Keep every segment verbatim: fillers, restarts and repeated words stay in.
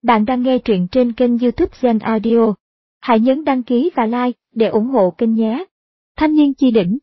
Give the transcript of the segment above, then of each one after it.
Bạn đang nghe truyện trên kênh YouTube Zen Audio. Hãy nhấn đăng ký và like để ủng hộ kênh nhé. Thanh niên chi đỉnh.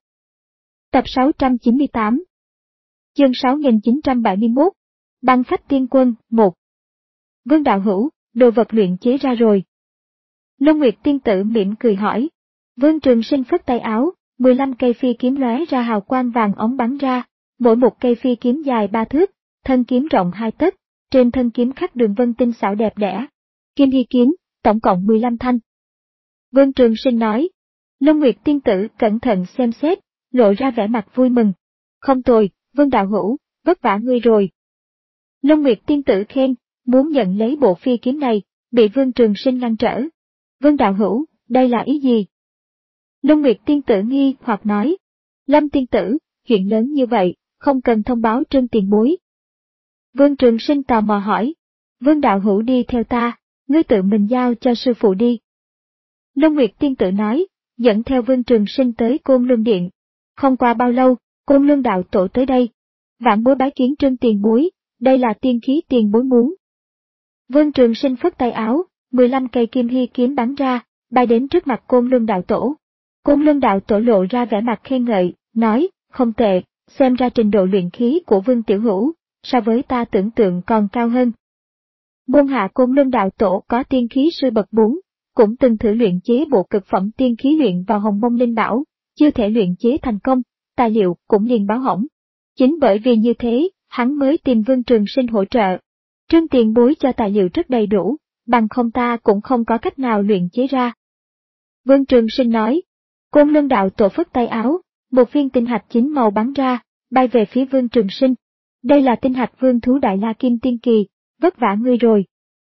Tập sáu trăm chín mươi tám. Chương sáu nghìn chín trăm bảy mươi mốt. Băng phách tiên quân, một. Vương đạo hữu, đồ vật luyện chế ra rồi. Long Nguyệt tiên tử mỉm cười hỏi. Vương Trường Sinh phất tay áo, mười lăm cây phi kiếm lóe ra hào quang vàng óng bắn ra, mỗi một cây phi kiếm dài ba thước, thân kiếm rộng hai tấc. Trên thân kiếm khắc đường vân tinh xảo đẹp đẽ. Kim hy kiếm, tổng cộng mười lăm thanh. Vương Trường Sinh nói. Long Nguyệt tiên tử cẩn thận xem xét, lộ ra vẻ mặt vui mừng. Không tồi, Vương đạo hữu, vất vả ngươi rồi. Long Nguyệt tiên tử khen, muốn nhận lấy bộ phi kiếm này, bị Vương Trường Sinh ngăn trở. Vương đạo hữu, đây là ý gì? Long Nguyệt tiên tử nghi hoặc nói. Lâm tiên tử, chuyện lớn như vậy, không cần thông báo Trương tiền bối. Vương Trường Sinh tò mò hỏi. Vương đạo hữu đi theo ta, ngươi tự mình giao cho sư phụ đi. Long Nguyệt tiên tử nói, dẫn theo Vương Trường Sinh tới Côn Luân Điện. Không qua bao lâu, Côn Luân đạo tổ tới đây. Vãn bối bái kiến Trương tiền bối, đây là tiên khí tiền bối muốn. Vương Trường Sinh phất tay áo, mười lăm cây kim hy kiếm bắn ra, bay đến trước mặt Côn Luân đạo tổ. Côn Luân đạo tổ lộ ra vẻ mặt khen ngợi, nói, không tệ, xem ra trình độ luyện khí của Vương tiểu hữu so với ta tưởng tượng còn cao hơn. Môn hạ Côn Luân đạo tổ có tiên khí sư bậc bốn, cũng từng thử luyện chế bộ cực phẩm tiên khí luyện vào Hồng Mông Linh Bảo, chưa thể luyện chế thành công, tài liệu cũng liền báo hỏng. Chính bởi vì như thế, hắn mới tìm Vương Trường Sinh hỗ trợ. Trương tiền bối cho tài liệu rất đầy đủ, bằng không ta cũng không có cách nào luyện chế ra. Vương Trường Sinh nói. Côn Luân đạo tổ phất tay áo, một viên tinh hạch chín màu bắn ra, bay về phía Vương Trường Sinh. Đây là tinh hạch vương thú Đại La Kim Tiên Kỳ, vất vả ngươi rồi.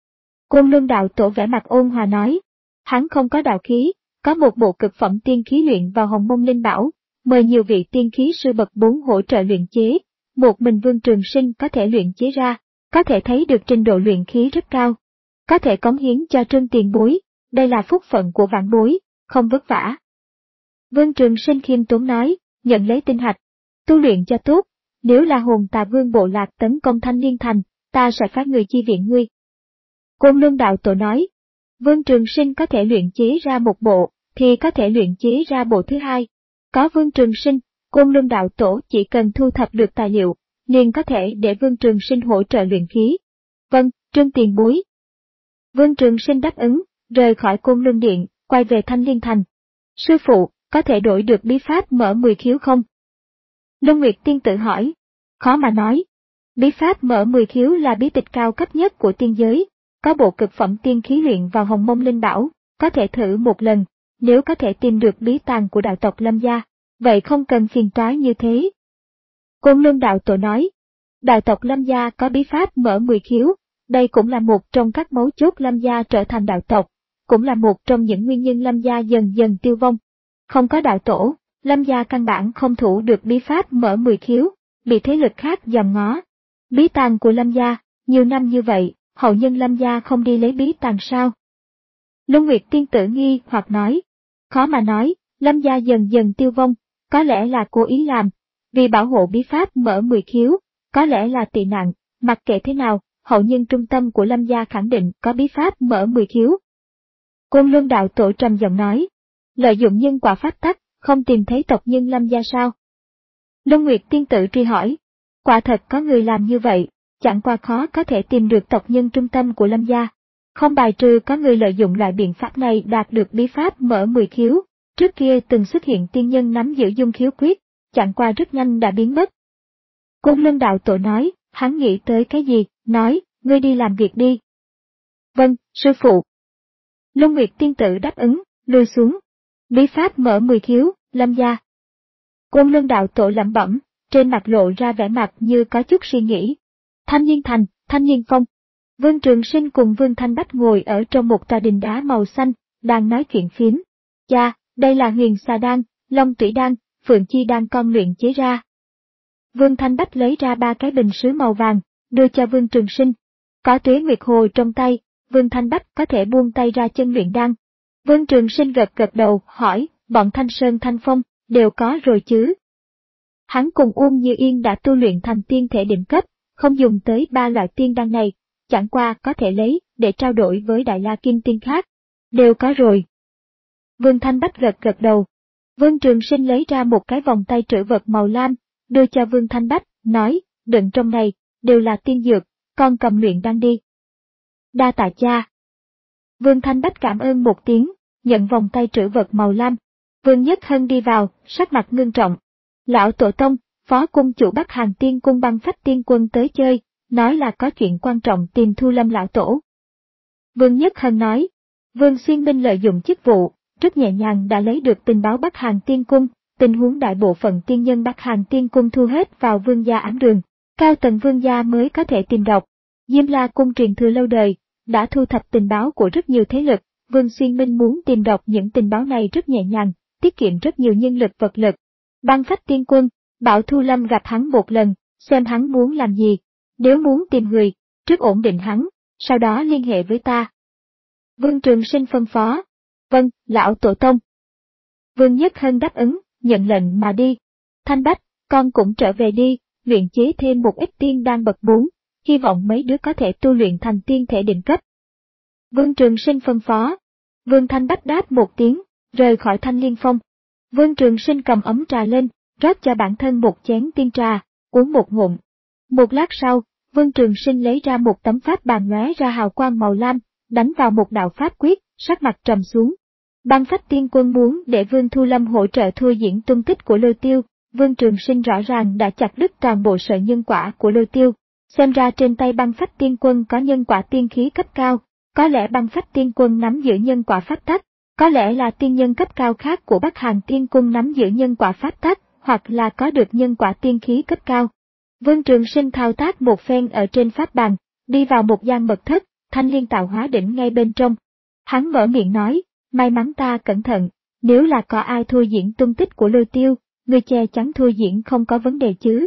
Côn Luân đạo tổ vẻ mặt ôn hòa nói. Hắn không có đạo khí, có một bộ cực phẩm tiên khí luyện vào Hồng Mông Linh Bảo, mời nhiều vị tiên khí sư bậc bốn hỗ trợ luyện chế, một mình Vương Trường Sinh có thể luyện chế ra, có thể thấy được trình độ luyện khí rất cao. Có thể cống hiến cho Trương tiền bối, đây là phúc phận của vãn bối, không vất vả. Vương Trường Sinh khiêm tốn nói, nhận lấy tinh hạch, tu luyện cho tốt. Nếu là hồn tà vương bộ lạc tấn công Thanh Niên Thành, ta sẽ phát người chi viện ngươi. Côn Luân đạo tổ nói, Vương Trường Sinh có thể luyện chế ra một bộ, thì có thể luyện chế ra bộ thứ hai. Có Vương Trường Sinh, Côn Luân đạo tổ chỉ cần thu thập được tài liệu, liền có thể để Vương Trường Sinh hỗ trợ luyện khí. Vâng, Trương tiền bối. Vương Trường Sinh đáp ứng, rời khỏi Côn Luân Điện, quay về Thanh Liên Thành. Sư phụ, có thể đổi được bí pháp mở mười khiếu không? Long Nguyệt tiên tử hỏi. Khó mà nói. Bí pháp mở mười khiếu là bí tịch cao cấp nhất của tiên giới, có bộ cực phẩm tiên khí luyện vào Hồng Mông Linh Bảo, có thể thử một lần, nếu có thể tìm được bí tàng của đạo tộc Lâm gia, vậy không cần phiền toái như thế. Côn Luân đạo tổ nói. Đạo tộc Lâm gia có bí pháp mở mười khiếu, đây cũng là một trong các mấu chốt Lâm gia trở thành đạo tộc, cũng là một trong những nguyên nhân Lâm gia dần dần tiêu vong. Không có đạo tổ, Lâm gia căn bản không thủ được bí pháp mở mười khiếu, bị thế lực khác dòm ngó. Bí tàng của Lâm gia, nhiều năm như vậy, hậu nhân Lâm gia không đi lấy bí tàng sao? Long Nguyệt tiên tử nghi hoặc nói. Khó mà nói, Lâm gia dần dần tiêu vong, có lẽ là cố ý làm, vì bảo hộ bí pháp mở mười khiếu, có lẽ là tị nạn, mặc kệ thế nào, hậu nhân trung tâm của Lâm gia khẳng định có bí pháp mở mười khiếu. Côn Luân đạo tổ trầm giọng nói. Lợi dụng nhân quả pháp tắc, không tìm thấy tộc nhân Lâm gia sao? Long Nguyệt tiên tử truy hỏi. Quả thật có người làm như vậy, chẳng qua khó có thể tìm được tộc nhân trung tâm của Lâm gia. Không bài trừ có người lợi dụng loại biện pháp này đạt được bí pháp mở mười khiếu, trước kia từng xuất hiện tiên nhân nắm giữ dung khiếu quyết, chẳng qua rất nhanh đã biến mất. Côn Luân đạo tổ nói, hắn nghĩ tới cái gì, nói, ngươi đi làm việc đi. Vâng, sư phụ. Long Nguyệt tiên tử đáp ứng, lùi xuống. Bí pháp mở mười khiếu, Lâm gia. Côn Luân đạo tổ lẩm bẩm, trên mặt lộ ra vẻ mặt như có chút suy nghĩ. Thanh Niên Thành, Thanh Niên Phong. Vương Trường Sinh cùng Vương Thanh Bách ngồi ở trong một tòa đình đá màu xanh, đang nói chuyện phím. Cha, đây là Huyền Xà Đan, Long Tủy Đan, Phượng Chi Đan con luyện chế ra. Vương Thanh Bách lấy ra ba cái bình sứ màu vàng, đưa cho Vương Trường Sinh. Có Tuế Nguyệt Hồ trong tay, Vương Thanh Bách có thể buông tay ra chân luyện đan. Vương Trường Sinh gật gật đầu, hỏi, bọn Thanh Sơn Thanh Phong, đều có rồi chứ? Hắn cùng Uông Như Yên đã tu luyện thành tiên thể đỉnh cấp, không dùng tới ba loại tiên đan này, chẳng qua có thể lấy để trao đổi với Đại La Kim Tiên khác? Đều có rồi. Vương Thanh Bách gật gật đầu. Vương Trường Sinh lấy ra một cái vòng tay trữ vật màu lam, đưa cho Vương Thanh Bách, nói, đựng trong này, đều là tiên dược, con cầm luyện đan đi. Đa tạ cha. Vương Thanh Bách cảm ơn một tiếng, nhận vòng tay trữ vật màu lam. Vương Nhất Hân đi vào, sắc mặt ngưng trọng. Lão Tổ Tông, Phó Cung chủ Bắc Hàng Tiên Cung Băng Phách Tiên Quân tới chơi, nói là có chuyện quan trọng tìm Thu Lâm Lão Tổ. Vương Nhất Hân nói, Vương Xuyên Minh lợi dụng chức vụ, rất nhẹ nhàng đã lấy được tình báo Bắc Hàng Tiên Cung, tình huống đại bộ phận tiên nhân Bắc Hàng Tiên Cung thu hết vào Vương gia ám đường, cao tầng Vương gia mới có thể tìm đọc. Diêm La Cung truyền thừa lâu đời, đã thu thập tình báo của rất nhiều thế lực, Vương Xuyên Minh muốn tìm đọc những tình báo này rất nhẹ nhàng, tiết kiệm rất nhiều nhân lực vật lực. Băng Phách Tiên Quân, bảo Thu Lâm gặp hắn một lần, xem hắn muốn làm gì, nếu muốn tìm người, trước ổn định hắn, sau đó liên hệ với ta. Vương Trường Sinh phân phó. Vâng, Lão Tổ Tông. Vương Nhất Hân đáp ứng, nhận lệnh mà đi. Thanh Bách, con cũng trở về đi, luyện chế thêm một ít tiên đan bậc bốn, hy vọng mấy đứa có thể tu luyện thành tiên thể đỉnh cấp. Vương Trường Sinh phân phó. Vương Thanh Bách đáp một tiếng, rời khỏi Thanh Liên Phong. Vương Trường Sinh cầm ấm trà lên, rót cho bản thân một chén tiên trà, uống một ngụm. Một lát sau, Vương Trường Sinh lấy ra một tấm pháp bàn lóe ra hào quang màu lam, đánh vào một đạo pháp quyết, sắc mặt trầm xuống. Băng Phách Tiên Quân muốn để Vương Thu Lâm hỗ trợ thua diễn tung tích của Lôi Tiêu, Vương Trường Sinh rõ ràng đã chặt đứt toàn bộ sợi nhân quả của Lôi Tiêu. Xem ra trên tay Băng Phách Tiên Quân có nhân quả tiên khí cấp cao, có lẽ Băng Phách Tiên Quân nắm giữ nhân quả pháp tắc, có lẽ là tiên nhân cấp cao khác của Bắc Hàng Tiên Cung nắm giữ nhân quả pháp tắc, hoặc là có được nhân quả tiên khí cấp cao. Vương Trường Sinh thao tác một phen ở trên pháp bàn, đi vào một gian mật thất, Thanh Liên tạo hóa đỉnh ngay bên trong. Hắn mở miệng nói, may mắn ta cẩn thận, nếu là có ai thua diễn tung tích của Lôi Tiêu, người che chắn thua diễn không có vấn đề chứ.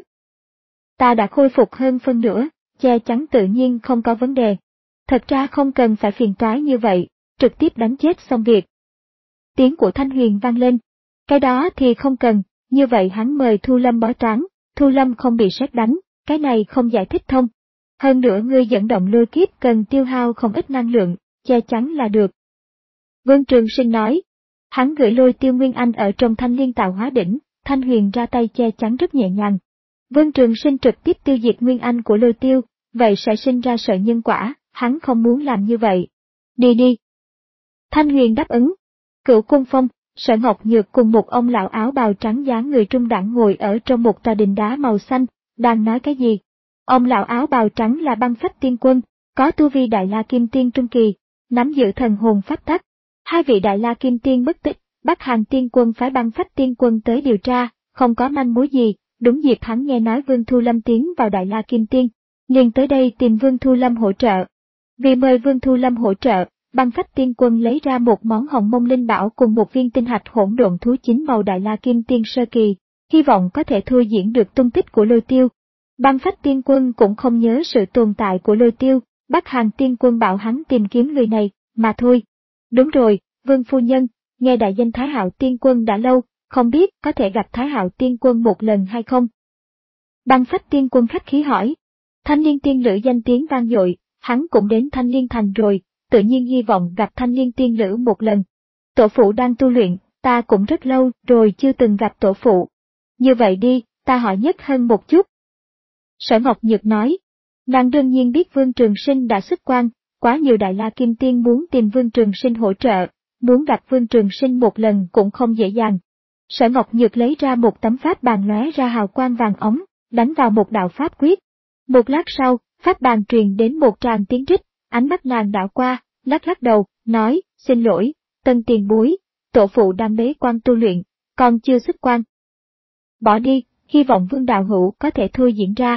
Ta đã khôi phục hơn phân nửa, che chắn tự nhiên không có vấn đề. Thật ra không cần phải phiền toái như vậy, trực tiếp đánh chết xong việc. Tiếng của Thanh Huyền vang lên. Cái đó thì không cần, như vậy hắn mời Thu Lâm bó tráng, Thu Lâm không bị sét đánh, cái này không giải thích thông. Hơn nữa ngươi dẫn động lôi kiếp cần tiêu hao không ít năng lượng, che chắn là được. Vương Trường Sinh nói. Hắn gửi Lôi Tiêu Nguyên Anh ở trong Thanh Liên tạo hóa đỉnh, Thanh Huyền ra tay che chắn rất nhẹ nhàng. Vương Trường Sinh trực tiếp tiêu diệt Nguyên Anh của Lôi Tiêu, vậy sẽ sinh ra sợi nhân quả, hắn không muốn làm như vậy. Đi đi. Thanh Huyền đáp ứng. Cửu Cung Phong, Sở Ngọc Nhược cùng một ông lão áo bào trắng dáng người trung đẳng ngồi ở trong một tòa đình đá màu xanh, đang nói cái gì? Ông lão áo bào trắng là Băng Phách Tiên Quân, có tu vi Đại La Kim Tiên trung kỳ, nắm giữ thần hồn pháp tắc. Hai vị Đại La Kim Tiên mất tích, Bắc Hàng Tiên Quân phái Băng Phách Tiên Quân tới điều tra, không có manh mối gì, đúng dịp hắn nghe nói Vương Thu Lâm tiến vào Đại La Kim Tiên, liền tới đây tìm Vương Thu Lâm hỗ trợ. Vì mời Vương Thu Lâm hỗ trợ, Băng Phách Tiên Quân lấy ra một món hồng mông linh bảo cùng một viên tinh hạch hỗn độn thú chín màu Đại La Kim Tiên sơ kỳ, hy vọng có thể thua diễn được tung tích của Lôi Tiêu. Băng Phách Tiên Quân cũng không nhớ sự tồn tại của Lôi Tiêu, Bắc Hàng Tiên Quân bảo hắn tìm kiếm người này, mà thôi. Đúng rồi, Vương Phu Nhân, nghe đại danh Thái Hạo Tiên Quân đã lâu, không biết có thể gặp Thái Hạo Tiên Quân một lần hay không? Băng Phách Tiên Quân khách khí hỏi. Thanh Liên Tiên Lữ danh tiếng vang dội, hắn cũng đến Thanh Liên Thành rồi, tự nhiên hy vọng gặp Thanh Liên Tiên Lữ một lần. Tổ phụ đang tu luyện, ta cũng rất lâu rồi chưa từng gặp tổ phụ. Như vậy đi, ta hỏi Nhất Hân một chút. Sở Ngọc Nhược nói, nàng đương nhiên biết Vương Trường Sinh đã xuất quan, quá nhiều Đại La Kim Tiên muốn tìm Vương Trường Sinh hỗ trợ, muốn gặp Vương Trường Sinh một lần cũng không dễ dàng. Sở Ngọc Nhược lấy ra một tấm pháp bàn lóe ra hào quang vàng ống, đánh vào một đạo pháp quyết. Một lát sau, pháp bàn truyền đến một tràng tiếng rít, ánh mắt nàng đảo qua, lắc lắc đầu, nói, xin lỗi, Tân tiền bối, tổ phụ đang bế quan tu luyện, còn chưa xuất quan. Bỏ đi, hy vọng Vương đạo hữu có thể thôi diễn ra.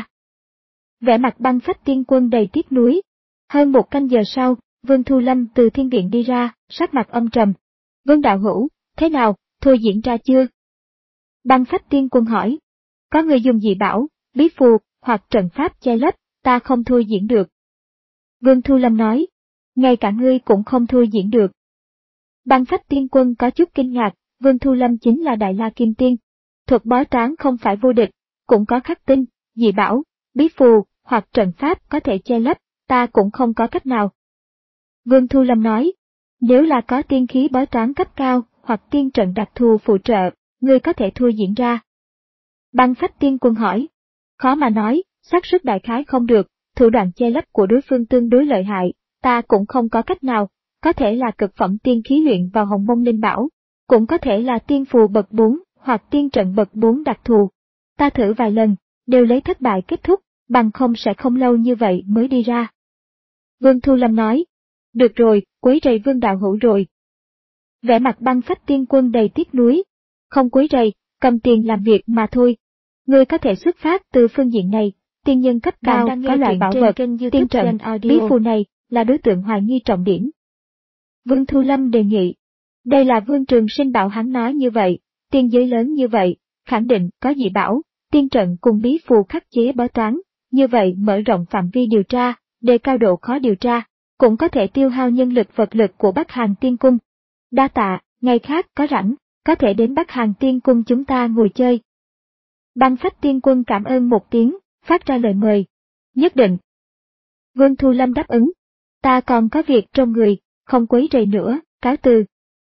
Vẻ mặt Băng Phách Tiên Quân đầy tiếc nuối. Hơn một canh giờ sau, Vương Thu Lâm từ thiên viện đi ra, sắc mặt âm trầm. Vương đạo hữu, thế nào, thôi diễn ra chưa? Băng Phách Tiên Quân hỏi. Có người dùng dị bảo, bí phù, hoặc trận pháp che lấp, ta không thôi diễn được. Vương Thu Lâm nói. Ngay cả ngươi cũng không thôi diễn được. Băng Phách Tiên Quân có chút kinh ngạc, Vương Thu Lâm chính là Đại La Kim Tiên. Thuật bói toán không phải vô địch, cũng có khắc tinh, dị bảo, bí phù, hoặc trận pháp có thể che lấp, ta cũng không có cách nào. Vương Thu Lâm nói, nếu là có tiên khí bói toán cấp cao hoặc tiên trận đặc thù phụ trợ, ngươi có thể thua diễn ra. Băng Phách Tiên Quân hỏi, khó mà nói, xác suất đại khái không được, thủ đoạn che lấp của đối phương tương đối lợi hại, ta cũng không có cách nào, có thể là cực phẩm tiên khí luyện vào Hồng Mông Linh Bảo, cũng có thể là tiên phù bậc bốn hoặc tiên trận bậc bốn đặc thù. Ta thử vài lần, đều lấy thất bại kết thúc, bằng không sẽ không lâu như vậy mới đi ra. Vương Thu Lâm nói, được rồi, quấy rầy Vương đạo hữu rồi. Vẻ mặt Băng Phách Tiên Quân đầy tiếc nuối, không quấy rầy, cầm tiền làm việc mà thôi. Ngươi có thể xuất phát từ phương diện này, tiên nhân cấp cao có loại bảo vật, tiên trận, bí phù này là đối tượng hoài nghi trọng điểm. Vương Thu Lâm đề nghị, đây là Vương Trường Sinh bảo hắn nói như vậy, tiên giới lớn như vậy, khẳng định có dị bảo, tiên trận cùng bí phù khắc chế bói toán, như vậy mở rộng phạm vi điều tra, đề cao độ khó điều tra, cũng có thể tiêu hao nhân lực vật lực của Bắc Hàn Tiên Cung. Đa tạ, ngày khác có rảnh, có thể đến Bắc Hàn Tiên Cung chúng ta ngồi chơi. Băng Phách Tiên Quân cảm ơn một tiếng, phát ra lời mời. Nhất định. Vương Thu Lâm đáp ứng. Ta còn có việc trong người, không quấy rầy nữa, cáo từ.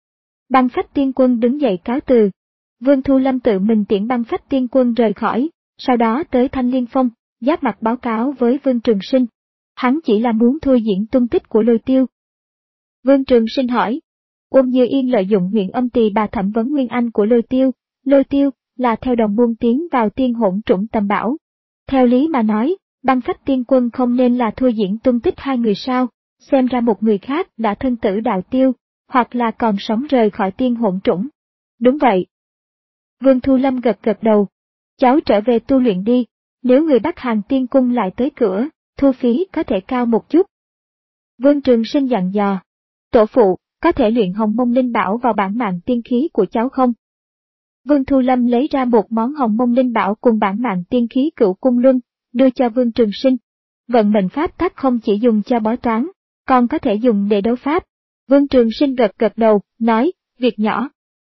Băng Phách Tiên Quân đứng dậy cáo từ. Vương Thu Lâm tự mình tiễn Băng Phách Tiên Quân rời khỏi, sau đó tới Thanh Liên Phong, giáp mặt báo cáo với Vương Trường Sinh. Hắn chỉ là muốn thôi diễn tung tích của Lôi Tiêu. Vương Trường Sinh hỏi. Ôn Như Yên lợi dụng huyện âm tỳ bà thẩm vấn nguyên anh của Lôi Tiêu. Lôi Tiêu là theo đồng môn tiến vào tiên hỗn trũng tầm bảo. Theo lý mà nói, Băng Phách Tiên Quân không nên là thôi diễn tung tích hai người sao, xem ra một người khác đã thân tử đạo tiêu, hoặc là còn sống rời khỏi tiên hỗn trũng. Đúng vậy. Vương Thu Lâm gật gật đầu. Cháu trở về tu luyện đi, nếu người Bắc Hàn Tiên Cung lại tới cửa, thu phí có thể cao một chút. Vương Trường Sinh dặn dò. Tổ phụ, có thể luyện Hồng Mông Linh Bảo vào bản mạng tiên khí của cháu không? Vương Thu Lâm lấy ra một món Hồng Mông Linh Bảo cùng bản mạng tiên khí Cửu Cung Luân, đưa cho Vương Trường Sinh. Vận mệnh pháp tắc không chỉ dùng cho bói toán, còn có thể dùng để đấu pháp. Vương Trường Sinh gật gật đầu, nói, việc nhỏ.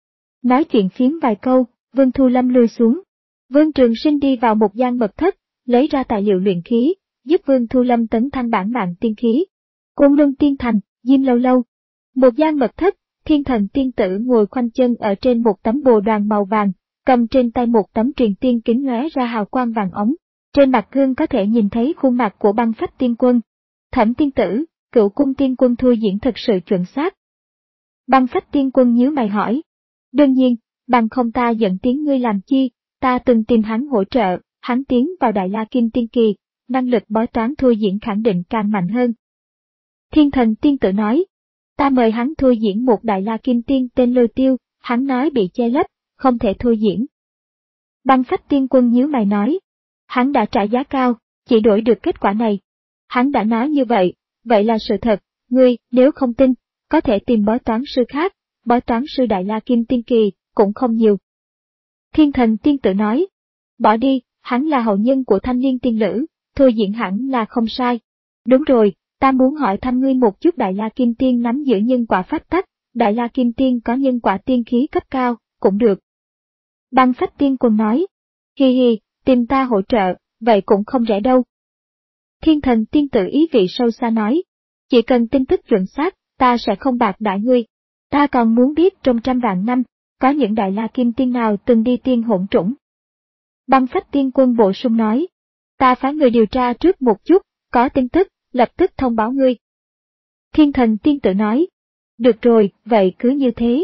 Nói chuyện phiếm vài câu, Vương Thu Lâm lui xuống. Vương Trường Sinh đi vào một gian mật thất, lấy ra tài liệu luyện khí, giúp Vương Thu Lâm tấn thăng bản mạng tiên khí. Côn Luân Tiên Thành, Diêm Lâu Lâu. Một gian mật thất, Thiên Thần Tiên Tử ngồi khoanh chân ở trên một tấm bồ đoàn màu vàng, cầm trên tay một tấm truyền tiên kính lóe ra hào quang vàng ống. Trên mặt gương có thể nhìn thấy khuôn mặt của Băng Phách Tiên Quân. Thẩm Tiên Tử, Cửu Cung Tiên Quân thôi diễn thật sự chuẩn xác. Băng Phách Tiên Quân nhíu mày hỏi. Đương nhiên, bằng không ta dẫn tiếng ngươi làm chi, ta từng tìm hắn hỗ trợ, hắn tiến vào Đại La Kim Tiên Kỳ, năng lực bói toán thôi diễn khẳng định càng mạnh hơn. Thiên Thần Tiên Tử nói. Ta mời hắn thôi diễn một Đại La Kim Tiên tên Lôi Tiêu, hắn nói bị che lấp, không thể thôi diễn. Băng Phách Tiên Quân nhíu mày nói. Hắn đã trả giá cao, chỉ đổi được kết quả này. Hắn đã nói như vậy, vậy là sự thật, ngươi, nếu không tin, có thể tìm bói toán sư khác, bói toán sư Đại La Kim Tiên Kỳ, cũng không nhiều. Thiên Thần Tiên Tử nói. Bỏ đi, hắn là hậu nhân của Thanh Liên Tiên Lữ, thôi diễn hẳn là không sai. Đúng rồi. Ta muốn hỏi thăm ngươi một chút. Đại La Kim Tiên nắm giữ nhân quả pháp tắc, Đại La Kim Tiên có nhân quả tiên khí cấp cao, cũng được. Băng Phách Tiên Quân nói. Hi hi, tìm ta hỗ trợ, vậy cũng không rẻ đâu. Thiên Thần Tiên Tử ý vị sâu xa nói. Chỉ cần tin tức chuẩn xác, ta sẽ không bạc đãi ngươi. Ta còn muốn biết trong trăm vạn năm, có những Đại La Kim Tiên nào từng đi tiên hỗn trũng. Băng Phách Tiên Quân bổ sung nói. Ta phái người điều tra trước một chút, có tin tức, lập tức thông báo ngươi. Thiên Thần Tiên Tử nói. Được rồi, vậy cứ như thế.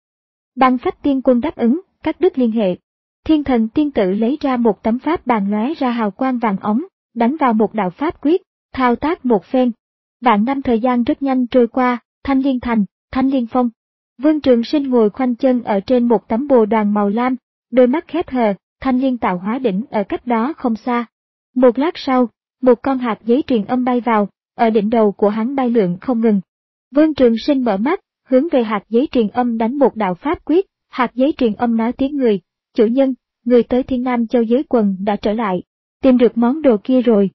Băng Phách Tiên Quân đáp ứng, cắt đứt liên hệ. Thiên Thần Tiên Tử lấy ra một tấm pháp bàn lóe ra hào quang vàng ống, đánh vào một đạo pháp quyết, thao tác một phen. Vạn năm thời gian rất nhanh trôi qua, Thanh Liên Thành, Thanh Liên Phong. Vương Trường Sinh ngồi khoanh chân ở trên một tấm bồ đoàn màu lam, đôi mắt khép hờ, Thanh Liên Tạo Hóa Đỉnh ở cách đó không xa. Một lát sau, một con hạt giấy truyền âm bay vào, ở đỉnh đầu của hắn bay lượn không ngừng. Vương Trường Sinh mở mắt, hướng về hạt giấy truyền âm đánh một đạo pháp quyết, hạt giấy truyền âm nói tiếng người, chủ nhân, người tới Thiên Nam Châu Giới Quần đã trở lại, tìm được món đồ kia rồi.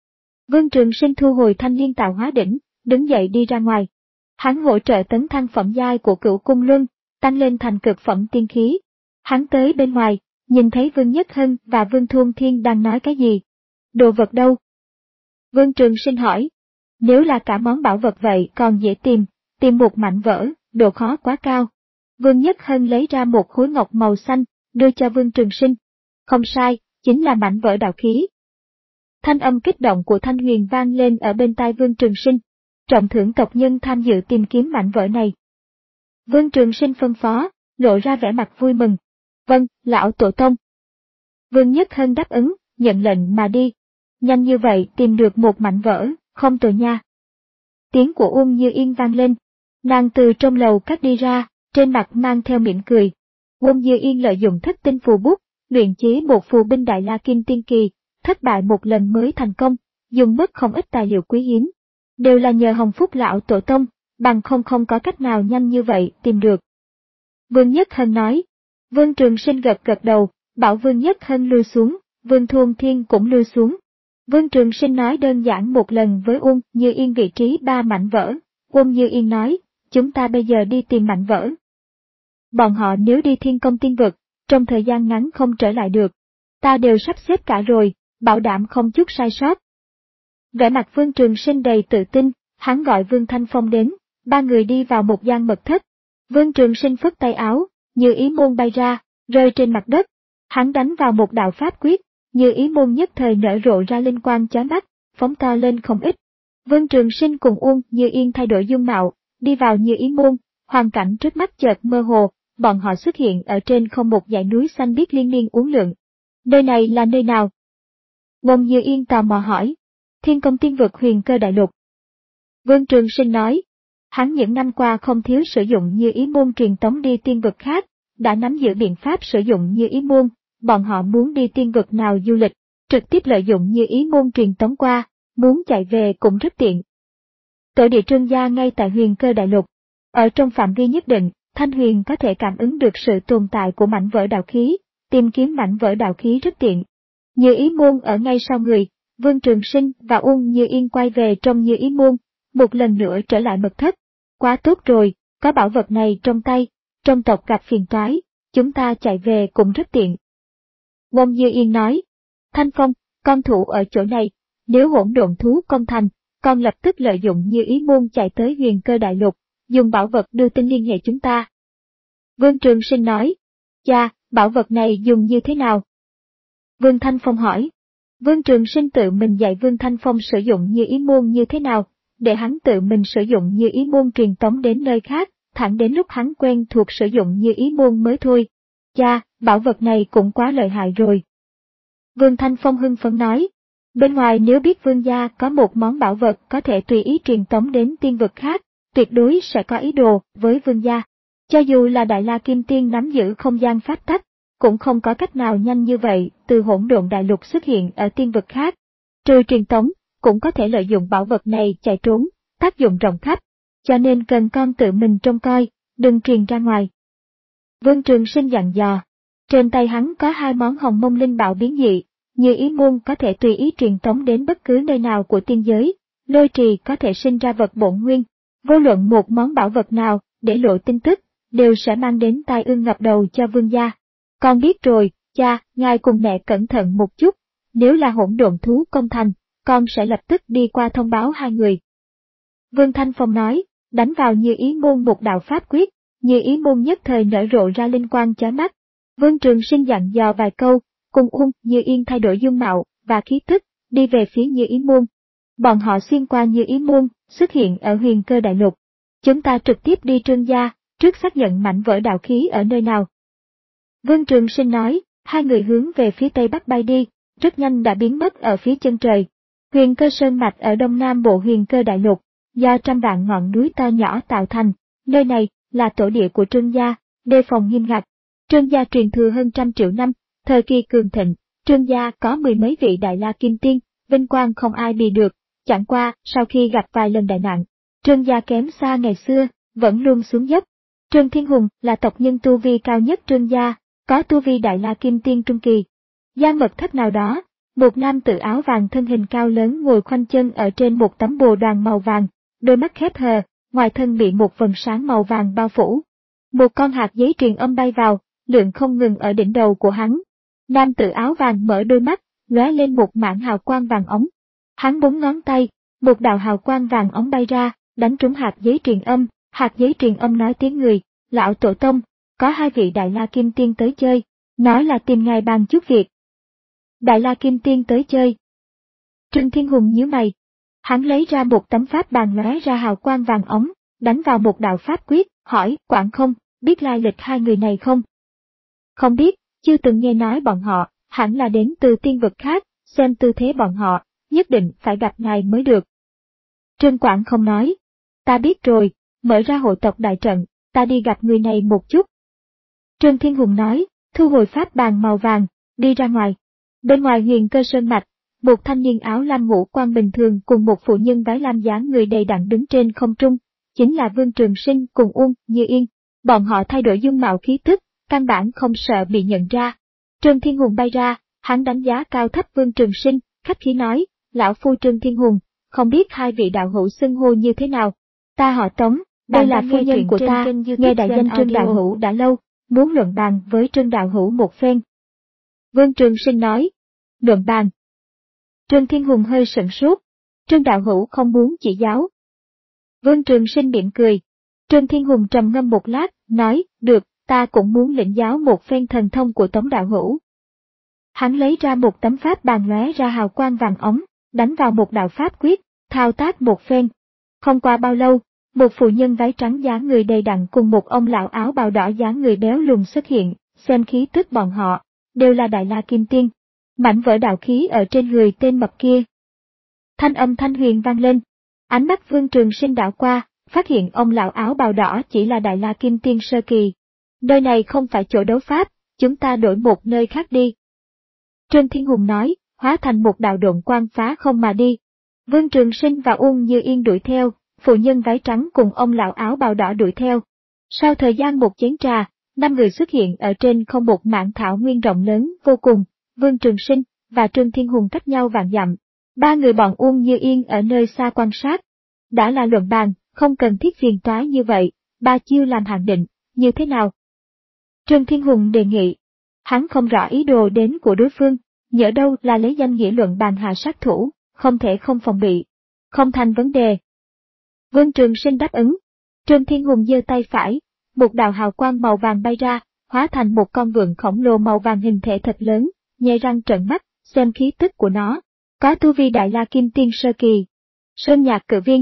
Vương Trường Sinh thu hồi Thanh Liên Tạo Hóa Đỉnh, đứng dậy đi ra ngoài. Hắn hỗ trợ tấn thăng phẩm giai của Cửu Cung Luân, tăng lên thành cực phẩm tiên khí. Hắn tới bên ngoài, nhìn thấy Vương Nhất Hân và Vương Thôn Thiên đang nói cái gì. Đồ vật đâu? Vương Trường Sinh hỏi. Nếu là cả món bảo vật vậy còn dễ tìm, tìm một mảnh vỡ, độ khó quá cao. Vương Nhất Hân lấy ra một khối ngọc màu xanh, đưa cho Vương Trường Sinh. Không sai, chính là mảnh vỡ đạo khí. Thanh âm kích động của Thanh Huyền vang lên ở bên tai Vương Trường Sinh. Trọng thưởng tộc nhân tham dự tìm kiếm mảnh vỡ này. Vương Trường Sinh phân phó, lộ ra vẻ mặt vui mừng. Vâng, lão tổ tông. Vương Nhất Hân đáp ứng, nhận lệnh mà đi. Nhanh như vậy tìm được một mảnh vỡ, không tồi nha. Tiếng của Uông Như Yên vang lên. Nàng từ trong lầu cắt đi ra, trên mặt mang theo mỉm cười. Uông Như Yên lợi dụng thất tinh phù bút, luyện chế một phù binh Đại La Kim Tiên Kỳ, thất bại một lần mới thành công, dùng mất không ít tài liệu quý hiếm. Đều là nhờ Hồng Phúc lão tổ tông, bằng không không có cách nào nhanh như vậy tìm được. Vương Nhất Hân nói. Vương Trường Sinh gật gật đầu, bảo Vương Nhất Hân lui xuống, Vương Thuần Thiên cũng lui xuống. Vương Trường Sinh nói đơn giản một lần với Uông Như Yên vị trí ba mảnh vỡ. Uông Như Yên nói, chúng ta bây giờ đi tìm mảnh vỡ. Bọn họ nếu đi Thiên Công Tiên Vực, trong thời gian ngắn không trở lại được. Ta đều sắp xếp cả rồi, bảo đảm không chút sai sót. Vẻ mặt Vương Trường Sinh đầy tự tin, hắn gọi Vương Thanh Phong đến, ba người đi vào một gian mật thất. Vương Trường Sinh phất tay áo, Như Ý môn bay ra, rơi trên mặt đất. Hắn đánh vào một đạo pháp quyết, Như Ý môn nhất thời nở rộ ra linh quang chói mắt, phóng to lên không ít. Vương Trường Sinh cùng Uông Như Yên thay đổi dung mạo, đi vào Như Ý môn, hoàn cảnh trước mắt chợt mơ hồ, bọn họ xuất hiện ở trên không một dãy núi xanh biếc liên miên uốn lượn. Nơi này là nơi nào? Uông Như Yên tò mò hỏi. Thiên Công Tiên Vực Huyền Cơ Đại Lục. Vương Trường Sinh nói. Hắn những năm qua không thiếu sử dụng Như Ý môn truyền tống đi tiên vực khác, đã nắm giữ biện pháp sử dụng Như Ý môn, bọn họ muốn đi tiên vực nào du lịch, trực tiếp lợi dụng Như Ý môn truyền tống qua, muốn chạy về cũng rất tiện. Tổ địa Trương gia ngay tại Huyền Cơ Đại Lục. Ở trong phạm vi nhất định, Thanh Huyền có thể cảm ứng được sự tồn tại của mảnh vỡ đạo khí, tìm kiếm mảnh vỡ đạo khí rất tiện. Như Ý môn ở ngay sau người, Vương Trường Sinh và Uông Như Yên quay về trong Như Ý môn, một lần nữa trở lại mật thất. Quá tốt rồi, có bảo vật này trong tay, trong tộc gặp phiền toái, chúng ta chạy về cũng rất tiện. Uông Như Yên nói, Thanh Phong, con thủ ở chỗ này, nếu hỗn độn thú công thành, con lập tức lợi dụng Như Ý môn chạy tới Huyền Cơ Đại Lục, dùng bảo vật đưa tin liên hệ chúng ta. Vương Trường Sinh nói, cha, bảo vật này dùng như thế nào? Vương Thanh Phong hỏi. Vương Trường Sinh tự mình dạy Vương Thanh Phong sử dụng Như Ý môn như thế nào, để hắn tự mình sử dụng Như Ý môn truyền tống đến nơi khác, thẳng đến lúc hắn quen thuộc sử dụng Như Ý môn mới thôi. Cha, bảo vật này cũng quá lợi hại rồi. Vương Thanh Phong hưng phấn nói. Bên ngoài nếu biết Vương gia có một món bảo vật có thể tùy ý truyền tống đến tiên vực khác, tuyệt đối sẽ có ý đồ với Vương gia. Cho dù là Đại La Kim Tiên nắm giữ không gian pháp tắc, cũng không có cách nào nhanh như vậy từ hỗn độn đại lục xuất hiện ở tiên vực khác. Trừ truyền tống, cũng có thể lợi dụng bảo vật này chạy trốn, tác dụng rộng khắp, cho nên cần con tự mình trông coi, đừng truyền ra ngoài. Vương Trường Sinh dặn dò. Trên tay hắn có hai món hồng mông linh bảo biến dị, Như Ý môn có thể tùy ý truyền tống đến bất cứ nơi nào của tiên giới, lôi trì có thể sinh ra vật bổn nguyên, vô luận một món bảo vật nào, để lộ tin tức, đều sẽ mang đến tai ương ngập đầu cho Vương gia. Con biết rồi, cha, ngài cùng mẹ cẩn thận một chút, nếu là hỗn độn thú công thành, con sẽ lập tức đi qua thông báo hai người. Vương Thanh Phong nói, đánh vào Như Ý môn một đạo pháp quyết, Như Ý môn nhất thời nở rộ ra linh quang chói mắt. Vương Trường Sinh dặn dò vài câu, cùng Uông Như Yên thay đổi dung mạo và khí tức, đi về phía Như Ý môn. Bọn họ xuyên qua Như Ý môn, xuất hiện ở Huyền Cơ Đại Lục. Chúng ta trực tiếp đi Trương gia, trước xác nhận mảnh vỡ đạo khí ở nơi nào. Vương Trường Sinh nói, hai người hướng về phía tây bắc bay đi, rất nhanh đã biến mất ở phía chân trời. Huyền Cơ Sơn mạch ở đông nam bộ Huyền Cơ Đại Lục, do trăm vạn ngọn núi to nhỏ tạo thành, nơi này là tổ địa của Trương gia, đề phòng nghiêm ngặt. Trương gia truyền thừa hơn trăm triệu năm, thời kỳ cường thịnh, Trương gia có mười mấy vị Đại La Kim Tiên, vinh quang không ai bì được, chẳng qua sau khi gặp vài lần đại nạn, Trương gia kém xa ngày xưa, vẫn luôn xuống dốc. Trương Thiên Hùng là tộc nhân tu vi cao nhất Trương gia, có tu vi Đại La Kim Tiên trung kỳ. Gian mật thất nào đó, một nam tử áo vàng thân hình cao lớn ngồi khoanh chân ở trên một tấm bồ đoàn màu vàng, đôi mắt khép hờ, ngoài thân bị một vầng sáng màu vàng bao phủ. Một con hạt giấy truyền âm bay vào, lượn không ngừng ở đỉnh đầu của hắn. Nam tử áo vàng mở đôi mắt, lóe lên một mảng hào quang vàng ống. Hắn búng ngón tay, một đạo hào quang vàng óng bay ra, đánh trúng hạt giấy truyền âm, hạt giấy truyền âm nói tiếng người, lão tổ tông, có hai vị Đại La Kim Tiên tới chơi, nói là tìm ngài bàn chút việc. Đại La Kim Tiên tới chơi. Trương Thiên Hùng nhíu mày. Hắn lấy ra một tấm pháp bàn lóe ra hào quang vàng óng, đánh vào một đạo pháp quyết, hỏi, Quảng Không, biết lai lịch hai người này không? Không biết, chưa từng nghe nói bọn họ, hẳn là đến từ tiên vực khác, xem tư thế bọn họ, nhất định phải gặp ngài mới được. Trương Quảng Không nói, ta biết rồi, mở ra hộ tộc đại trận, ta đi gặp người này một chút. Trương Thiên Hùng nói, thu hồi pháp bàn màu vàng, đi ra ngoài. Bên ngoài Huyền Cơ Sơn Mạch, một thanh niên áo lam ngũ quan bình thường cùng một phụ nhân váy lam dáng người đầy đặn đứng trên không trung, chính là Vương Trường Sinh cùng Uông Như Yên. Bọn họ thay đổi dung mạo khí tức, căn bản không sợ bị nhận ra. Trương Thiên Hùng bay ra, hắn đánh giá cao thấp Vương Trường Sinh, khách khí nói, lão phu Trương Thiên Hùng, không biết hai vị đạo hữu xưng hô như thế nào. Ta họ Tống, đây là phu nhân của ta, nghe đại danh Trương đạo hữu đã lâu, muốn luận bàn với Trương đạo hữu một phen. Vương Trường Sinh nói, luận bàn. Trương Thiên Hùng hơi sửng sốt, Trương đạo hữu không muốn chỉ giáo. Vương Trường Sinh mỉm cười. Trương Thiên Hùng trầm ngâm một lát, nói, được, ta cũng muốn lĩnh giáo một phen thần thông của Tống đạo hữu. Hắn lấy ra một tấm pháp bàn lóe ra hào quang vàng óng, đánh vào một đạo pháp quyết, thao tác một phen. Không qua bao lâu, một phụ nhân váy trắng dáng người đầy đặn cùng một ông lão áo bào đỏ dáng người béo lùn xuất hiện, xem khí tức bọn họ, đều là Đại La Kim Tiên. Mảnh vỡ đạo khí ở trên người tên mập kia. Thanh âm thanh huyền vang lên. Ánh mắt Vương Trường Sinh đảo qua, phát hiện ông lão áo bào đỏ chỉ là Đại La Kim Tiên sơ kỳ. Nơi này không phải chỗ đấu pháp, chúng ta đổi một nơi khác đi. Trương Thiên Hùng nói, hóa thành một đạo độn quang phá không mà đi. Vương Trường Sinh và Uông Như Yên đuổi theo, phụ nhân váy trắng cùng ông lão áo bào đỏ đuổi theo. Sau thời gian một chén trà, năm người xuất hiện ở trên không một mảng thảo nguyên rộng lớn vô cùng. Vương Trường Sinh và Trương Thiên Hùng cách nhau vạn dặm. Ba người bọn Uông Như Yên ở nơi xa quan sát. Đã là luận bàn, không cần thiết phiền toái như vậy, ba chiêu làm hạn định, như thế nào? Trương Thiên Hùng đề nghị. Hắn không rõ ý đồ đến của đối phương, nhỡ đâu là lấy danh nghĩa luận bàn hạ sát thủ, không thể không phòng bị. Không thành vấn đề. Vương Trường Sinh đáp ứng. Trương Thiên Hùng giơ tay phải, một đạo hào quang màu vàng bay ra, hóa thành một con vượn khổng lồ màu vàng hình thể thật lớn, nhe răng trợn mắt, xem khí tức của nó. Có tu vi Đại La Kim Tiên sơ kỳ. Sơn Nhạc Cự Viên.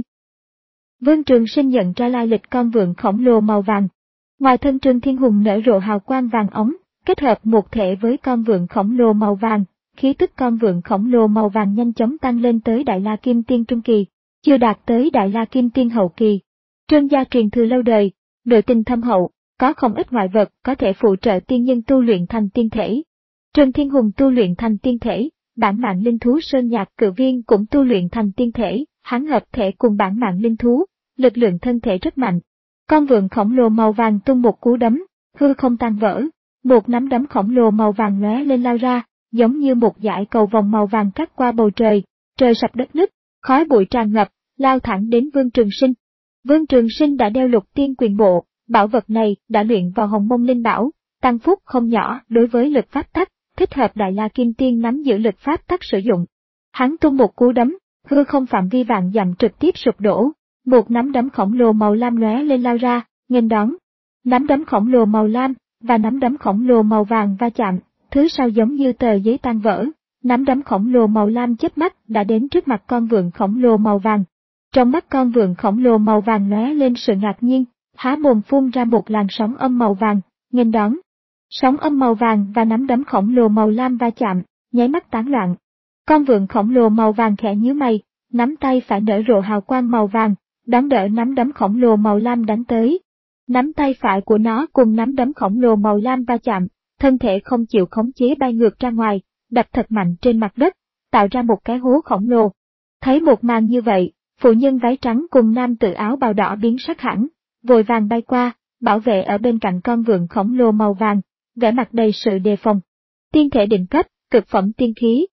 Vương Trường Sinh nhận ra lai lịch con vượn khổng lồ màu vàng. Ngoài thân Trương Thiên Hùng nở rộ hào quang vàng óng, kết hợp một thể với con vượn khổng lồ màu vàng, khí tức con vượn khổng lồ màu vàng nhanh chóng tăng lên tới Đại La Kim Tiên trung kỳ, chưa đạt tới Đại La Kim Tiên hậu kỳ. Trương gia truyền thừa lâu đời, nội tình thâm hậu, có không ít ngoại vật có thể phụ trợ tiên nhân tu luyện thành tiên thể. Trương Thiên Hùng tu luyện thành tiên thể, bản mạng linh thú Sơn Nhạc Cự Viên cũng tu luyện thành tiên thể, hắn hợp thể cùng bản mạng linh thú, lực lượng thân thể rất mạnh. Con vượn khổng lồ màu vàng tung một cú đấm, hư không tan vỡ, một nắm đấm khổng lồ màu vàng lóe lên lao ra, giống như một dải cầu vòng màu vàng cắt qua bầu trời, trời sập đất nứt, khói bụi tràn ngập, lao thẳng đến Vương Trường Sinh. Vương Trường Sinh đã đeo Lục Tiên Quyền Bộ, bảo vật này đã luyện vào Hồng Mông Linh Bảo, tăng phúc không nhỏ đối với lực pháp tắc, thích hợp Đại La Kim Tiên nắm giữ lực pháp tắc sử dụng. Hắn tung một cú đấm, hư không phạm vi vạn dặm trực tiếp sụp đổ, một nắm đấm khổng lồ màu lam lóe lên lao ra, nghênh đón. Nắm đấm khổng lồ màu lam và nắm đấm khổng lồ màu vàng va chạm, thứ sau giống như tờ giấy tan vỡ. Nắm đấm khổng lồ màu lam chớp mắt đã đến trước mặt con vượn khổng lồ màu vàng. Trong mắt con vượn khổng lồ màu vàng lóe lên sự ngạc nhiên, há mồm phun ra một làn sóng âm màu vàng, nghênh đón. Sóng âm màu vàng và nắm đấm khổng lồ màu lam va chạm, nháy mắt tán loạn. Con vượn khổng lồ màu vàng khẽ nhíu mày, nắm tay phải nở rộ hào quang màu vàng, đón đỡ nắm đấm khổng lồ màu lam đánh tới. Nắm tay phải của nó cùng nắm đấm khổng lồ màu lam va chạm, thân thể không chịu khống chế bay ngược ra ngoài, đập thật mạnh trên mặt đất, tạo ra một cái hố khổng lồ. Thấy một màn như vậy, phụ nhân váy trắng cùng nam tử áo bào đỏ biến sắc hẳn, vội vàng bay qua, bảo vệ ở bên cạnh con vượn khổng lồ màu vàng, vẻ mặt đầy sự đề phòng. Tiên thể đỉnh cấp, cực phẩm tiên khí.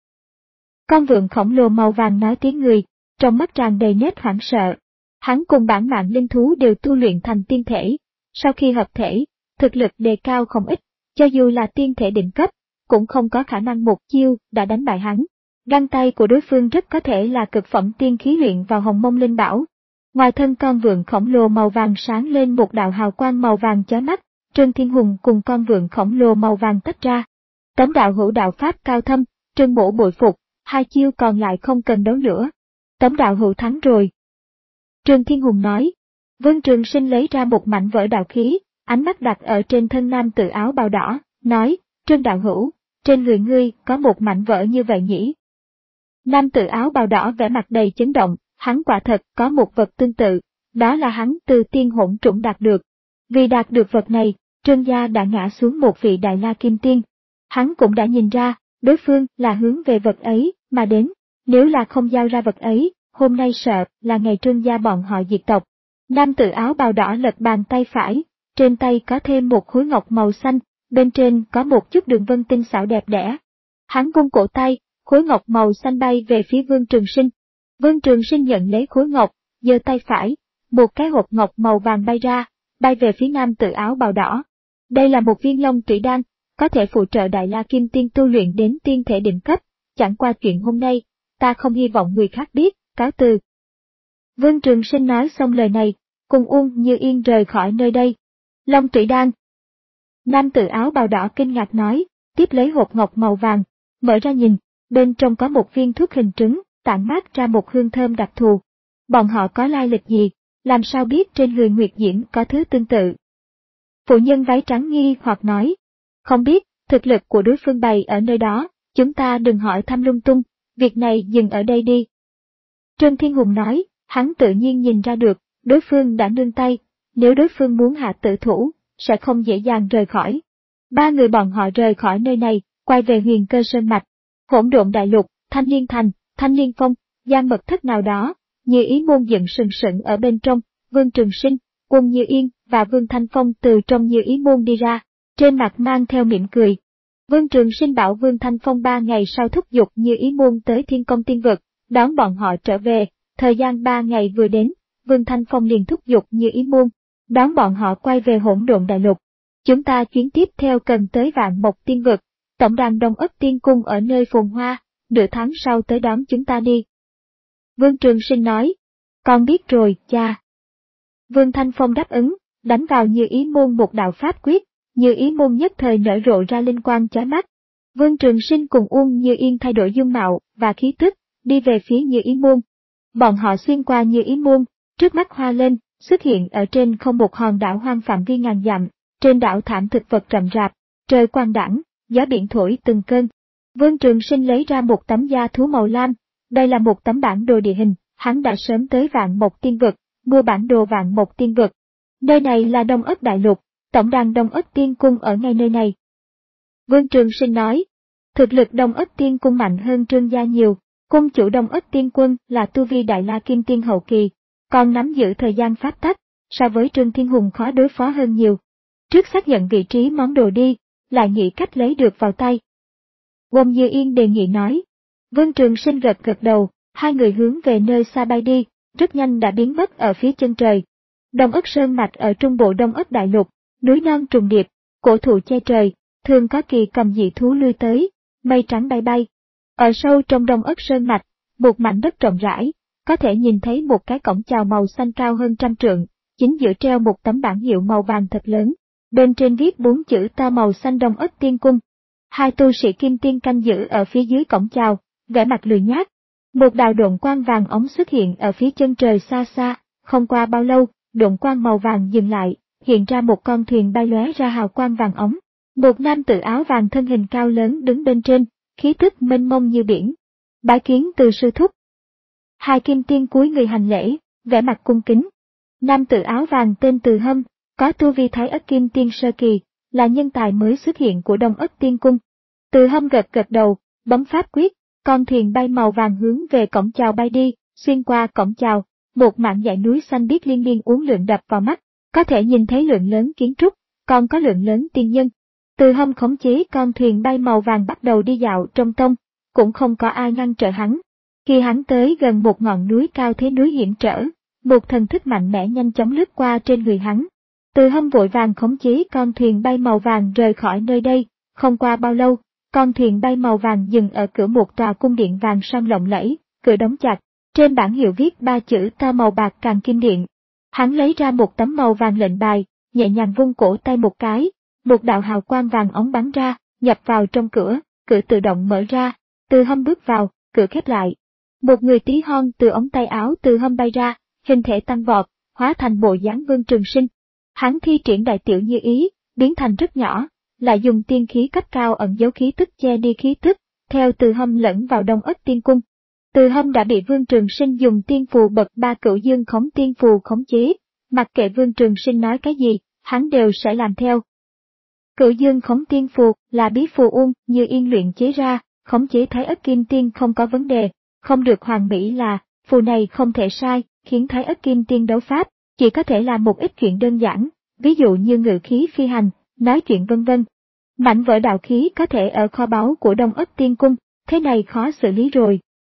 Con vượn khổng lồ màu vàng nói tiếng người, trong mắt tràn đầy nét hoảng sợ. Hắn cùng bản mạng linh thú đều tu luyện thành tiên thể, sau khi hợp thể, thực lực đề cao không ít, cho dù là tiên thể đỉnh cấp, cũng không có khả năng một chiêu đã đánh bại hắn. Găng tay của đối phương rất có thể là cực phẩm tiên khí luyện vào hồng mông linh bảo. Ngoài thân con vượn khổng lồ màu vàng sáng lên một đạo hào quang màu vàng chói mắt, Trương Thiên Hùng cùng con vượn khổng lồ màu vàng tách ra. Tống đạo hữu đạo pháp cao thâm, Trương Mỗ bội phục, hai chiêu còn lại không cần đấu nữa. Tống đạo hữu thắng rồi. Trương Thiên Hùng nói. Vương Trường Sinh lấy ra một mảnh vỡ đạo khí, ánh mắt đặt ở trên thân nam tử áo bào đỏ, nói, Trương đạo hữu, trên người ngươi có một mảnh vỡ như vậy nhỉ? Nam tử áo bào đỏ vẻ mặt đầy chấn động, hắn quả thật có một vật tương tự, đó là hắn từ tiên hỗn trùng đạt được. Vì đạt được vật này, Trương gia đã ngã xuống một vị đại la kim tiên. Hắn cũng đã nhìn ra, đối phương là hướng về vật ấy mà đến, nếu là không giao ra vật ấy, hôm nay sợ là ngày Trương gia bọn họ diệt tộc. Nam tử áo bào đỏ lật bàn tay phải, trên tay có thêm một khối ngọc màu xanh, bên trên có một chút đường vân tinh xảo đẹp đẽ. Hắn vung cổ tay, khối ngọc màu xanh bay về phía Vương Trường Sinh. Vương Trường Sinh nhận lấy khối ngọc, giơ tay phải, một cái hộp ngọc màu vàng bay ra, bay về phía nam tử áo bào đỏ. Đây là một viên long tủy đan, có thể phụ trợ Đại La Kim Tiên tu luyện đến tiên thể đỉnh cấp, chẳng qua chuyện hôm nay, ta không hy vọng người khác biết, cáo từ. Vương Trường Sinh nói xong lời này, cùng Uông Như Yên rời khỏi nơi đây. Long tủy đan. Nam tử áo bào đỏ kinh ngạc nói, tiếp lấy hộp ngọc màu vàng, mở ra nhìn, bên trong có một viên thuốc hình trứng, tản mát ra một hương thơm đặc thù. Bọn họ có lai lịch gì, làm sao biết trên người Nguyệt Diễm có thứ tương tự? Phụ nhân váy trắng nghi hoặc nói, không biết, thực lực của đối phương bày ở nơi đó, chúng ta đừng hỏi thăm lung tung, việc này dừng ở đây đi. Trương Thiên Hùng nói, hắn tự nhiên nhìn ra được, đối phương đã nương tay, nếu đối phương muốn hạ tử thủ, sẽ không dễ dàng rời khỏi. Ba người bọn họ rời khỏi nơi này, quay về Huyền Cơ Sơn Mạch, Hỗn Độn Đại Lục, Thanh Liên Thành, Thanh Liên Phong, Giang Mật Thất nào đó, Như Ý Môn dựng sừng sững ở bên trong, Vương Trường Sinh, Uông Như Yên và Vương Thanh Phong từ trong Như Ý Môn đi ra, trên mặt mang theo mỉm cười. Vương Trường Sinh bảo Vương Thanh Phong ba ngày sau thúc giục Như Ý Môn tới Thiên Công Tiên Vực, đón bọn họ trở về, thời gian ba ngày vừa đến, Vương Thanh Phong liền thúc giục Như Ý Môn, đón bọn họ quay về Hỗn Độn Đại Lục. Chúng ta chuyến tiếp theo cần tới Vạn Mộc Tiên Vực, tổng đàn Đông Ất Tiên Cung ở nơi phồn hoa, nửa tháng sau tới đón chúng ta đi. Vương Trường Sinh nói, con biết rồi, cha. Vương Thanh Phong đáp ứng, đánh vào Như Ý Môn một đạo pháp quyết, Như Ý Môn nhất thời nở rộ ra linh quang chói mắt. Vương Trường Sinh cùng Uông Như Yên thay đổi dung mạo và khí tức, đi về phía Như Ý Môn. Bọn họ xuyên qua Như Ý Môn, trước mắt hoa lên, xuất hiện ở trên không một hòn đảo hoang phạm vi ngàn dặm, trên đảo thảm thực vật rậm rạp, trời quang đãng, gió biển thổi từng cơn. Vương Trường Sinh lấy ra một tấm da thú màu lam, đây là một tấm bản đồ địa hình, hắn đã sớm tới Vạn Mộc Tiên Vực, mua bản đồ Vạn Mộc Tiên Vực. Nơi này là Đông Ất Đại Lục, tổng đàn Đông Ất Tiên Cung ở ngay nơi này. Vương Trường Sinh nói, thực lực Đông Ất Tiên Cung mạnh hơn Trương gia nhiều, cung chủ Đông Ất Tiên Quân là tu vi Đại La Kim Tiên hậu kỳ, còn nắm giữ thời gian pháp tắc, so với Trương Thiên Hùng khó đối phó hơn nhiều. Trước xác nhận vị trí món đồ đi, lại nghĩ cách lấy được vào tay. Uông Như Yên đề nghị nói. Vương Trường Sinh gật gật đầu, hai người hướng về nơi xa bay đi, rất nhanh đã biến mất ở phía chân trời. Đông Ất Sơn Mạch ở trung bộ Đông Ất Đại Lục, núi non trùng điệp, cổ thụ che trời, thường có kỳ cầm dị thú lui tới, mây trắng bay bay. Ở sâu trong Đông Ất Sơn Mạch, một mảnh đất rộng rãi, có thể nhìn thấy một cái cổng chào màu xanh cao hơn trăm trượng, chính giữa treo một tấm bảng hiệu màu vàng thật lớn, bên trên viết bốn chữ to màu xanh Đông Ất Tiên Cung. Hai tu sĩ kim tiên canh giữ ở phía dưới cổng chào, vẻ mặt lười nhác. Một đạo độn quang vàng ống xuất hiện ở phía chân trời xa xa, không qua bao lâu, độn quang màu vàng dừng lại, hiện ra một con thuyền bay lóe ra hào quang vàng ống. Một nam tử áo vàng thân hình cao lớn đứng bên trên, khí tức mênh mông như biển. Bái kiến từ sư thúc. Hai kim tiên cúi người hành lễ, vẻ mặt cung kính. Nam tử áo vàng tên Từ Hâm, có tu vi Thái Ất Kim Tiên sơ kỳ, là nhân tài mới xuất hiện của Đông Ất Tiên Cung. Từ Hâm gật gật đầu, bấm pháp quyết, con thuyền bay màu vàng hướng về cổng chào bay đi, xuyên qua cổng chào, một mảng dãy núi xanh biếc liên miên uốn lượn đập vào mắt, có thể nhìn thấy lượng lớn kiến trúc, còn có lượng lớn tiên nhân. Từ Hâm khống chế con thuyền bay màu vàng bắt đầu đi dạo trong tông, cũng không có ai ngăn trở hắn. Khi hắn tới gần một ngọn núi cao thế núi hiểm trở, một thần thức mạnh mẽ nhanh chóng lướt qua trên người hắn. Từ Hâm vội vàng khống chế con thuyền bay màu vàng rời khỏi nơi đây, không qua bao lâu, Con thuyền bay màu vàng dừng ở cửa một tòa cung điện vàng son lộng lẫy, cửa đóng chặt, trên bảng hiệu viết ba chữ to màu bạc càng kim điện. Hắn lấy ra một tấm màu vàng lệnh bài, nhẹ nhàng vung cổ tay một cái, một đạo hào quang vàng óng bắn ra, nhập vào trong cửa, cửa tự động mở ra, Từ Hâm bước vào, cửa khép lại. Một người tí hon từ ống tay áo Từ Hâm bay ra, hình thể tăng vọt, hóa thành bộ dáng Vương Trường Sinh. Hắn thi triển đại tiểu như ý, biến thành rất nhỏ, lại dùng tiên khí cấp cao ẩn giấu khí tức che đi khí tức, theo Từ Hâm lẫn vào Đông Ất Tiên Cung. Từ Hâm đã bị Vương Trường Sinh dùng tiên phù bậc ba Cửu Dương Khống Tiên Phù khống chế, mặc kệ Vương Trường Sinh nói cái gì, hắn đều sẽ làm theo. Cửu Dương Khống Tiên Phù là bí phù uông như yên luyện chế ra, khống chế Thái Ất Kim Tiên không có vấn đề, không được hoàn mỹ là, phù này không thể sai, khiến Thái Ất Kim Tiên đấu pháp, chỉ có thể làm một ít chuyện đơn giản, ví dụ như ngự khí phi hành, nói chuyện vân vân. Mảnh vỡ đạo khí có thể ở kho báu của Đông Ất Tiên Cung, thế này khó xử lý rồi.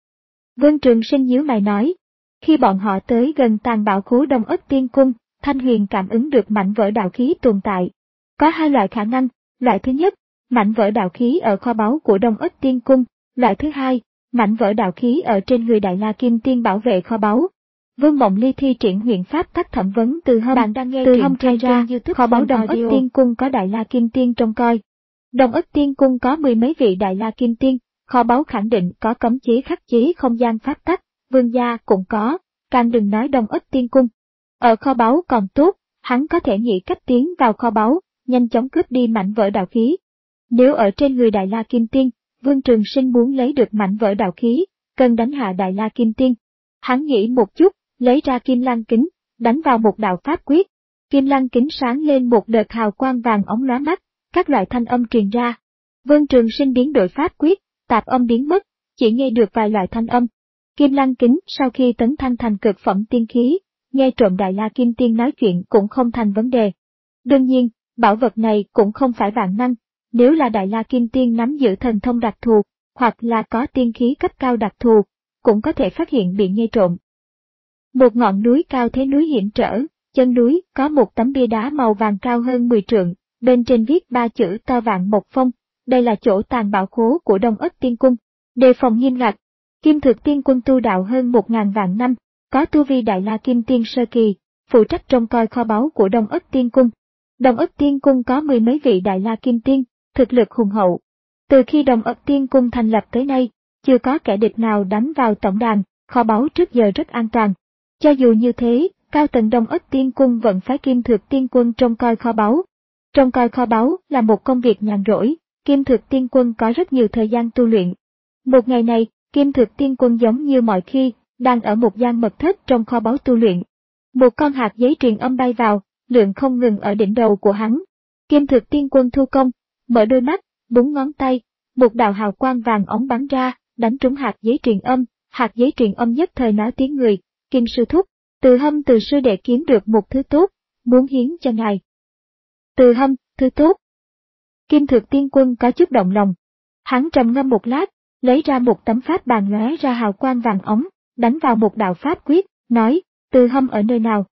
Vương Trường Sinh nhíu mày nói, khi bọn họ tới gần tàng bảo khố Đông Ất Tiên Cung, Thanh Huyền cảm ứng được mảnh vỡ đạo khí tồn tại. Có hai loại khả năng, loại thứ nhất, mảnh vỡ đạo khí ở kho báu của Đông Ất Tiên Cung, loại thứ hai, mảnh vỡ đạo khí ở trên người Đại La Kim Tiên bảo vệ kho báu. Vương Mộng Ly thi triển huyền pháp tắc thẩm vấn Từ Hâm, bạn đang nghe Từ Hâm khai ra, kho báu Đông Ất Tiên Cung có Đại La Kim Tiên trông coi. Đông Ất Tiên Cung có mười mấy vị Đại La Kim Tiên, kho báu khẳng định có cấm chế khắc chế không gian pháp tắc, vương gia cũng có, càng đừng nói Đông Ất Tiên Cung. Ở kho báu còn tốt, hắn có thể nghĩ cách tiến vào kho báu, nhanh chóng cướp đi mảnh vỡ đạo khí. Nếu ở trên người Đại La Kim Tiên, Vương Trường Sinh muốn lấy được mảnh vỡ đạo khí, cần đánh hạ Đại La Kim Tiên. Hắn nghĩ một chút, lấy ra Kim Lăng Kính, đánh vào một đạo pháp quyết. Kim Lăng Kính sáng lên một đợt hào quang vàng óng lóa mắt, các loại thanh âm truyền ra. Vương Trường Sinh biến đổi pháp quyết, tạp âm biến mất, chỉ nghe được vài loại thanh âm. Kim Lăng Kính sau khi tấn thăng thành cực phẩm tiên khí, nghe trộm Đại La Kim Tiên nói chuyện cũng không thành vấn đề. Đương nhiên, bảo vật này cũng không phải vạn năng, nếu là Đại La Kim Tiên nắm giữ thần thông đặc thù, hoặc là có tiên khí cấp cao đặc thù, cũng có thể phát hiện bị nghe trộm. Một ngọn núi cao thế núi hiểm trở, chân núi có một tấm bia đá màu vàng cao hơn mười trượng, bên trên viết ba chữ to Vạn Mộc Phong, đây là chỗ tàng bảo khố của Đông Ất Tiên Cung, đề phòng nghiêm ngặt. Kim Thực Tiên Quân tu đạo hơn một ngàn vạn năm, có tu vi Đại La Kim Tiên sơ kỳ, phụ trách trông coi kho báu của Đông Ất Tiên Cung. Đông Ất Tiên Cung có mười mấy vị Đại La Kim Tiên, thực lực hùng hậu. Từ khi Đông Ất Tiên Cung thành lập tới nay, chưa có kẻ địch nào đánh vào tổng đàn, kho báu trước giờ rất an toàn. Cho dù như thế, cao tầng Đông Ất Tiên Cung vẫn phái Kim Thực Tiên Quân trông coi kho báu. Trông coi kho báu là một công việc nhàn rỗi, Kim Thực Tiên Quân có rất nhiều thời gian tu luyện. Một ngày này, Kim Thực Tiên Quân giống như mọi khi, đang ở một gian mật thất trong kho báu tu luyện. Một con hạt giấy truyền âm bay vào, lượn không ngừng ở đỉnh đầu của hắn. Kim Thực Tiên Quân thu công, mở đôi mắt, búng ngón tay, một đạo hào quang vàng óng bắn ra, đánh trúng hạt giấy truyền âm, hạt giấy truyền âm nhất thời nói tiếng người, Kim sư thúc, Từ Hâm từ sư đệ kiếm được một thứ tốt, muốn hiến cho ngài. Từ Hâm, thứ tốt. Kim Thực Tiên Quân có chút động lòng. Hắn trầm ngâm một lát, lấy ra một tấm pháp bàn lóe ra hào quang vàng óng, đánh vào một đạo pháp quyết, nói, Từ Hâm ở nơi nào?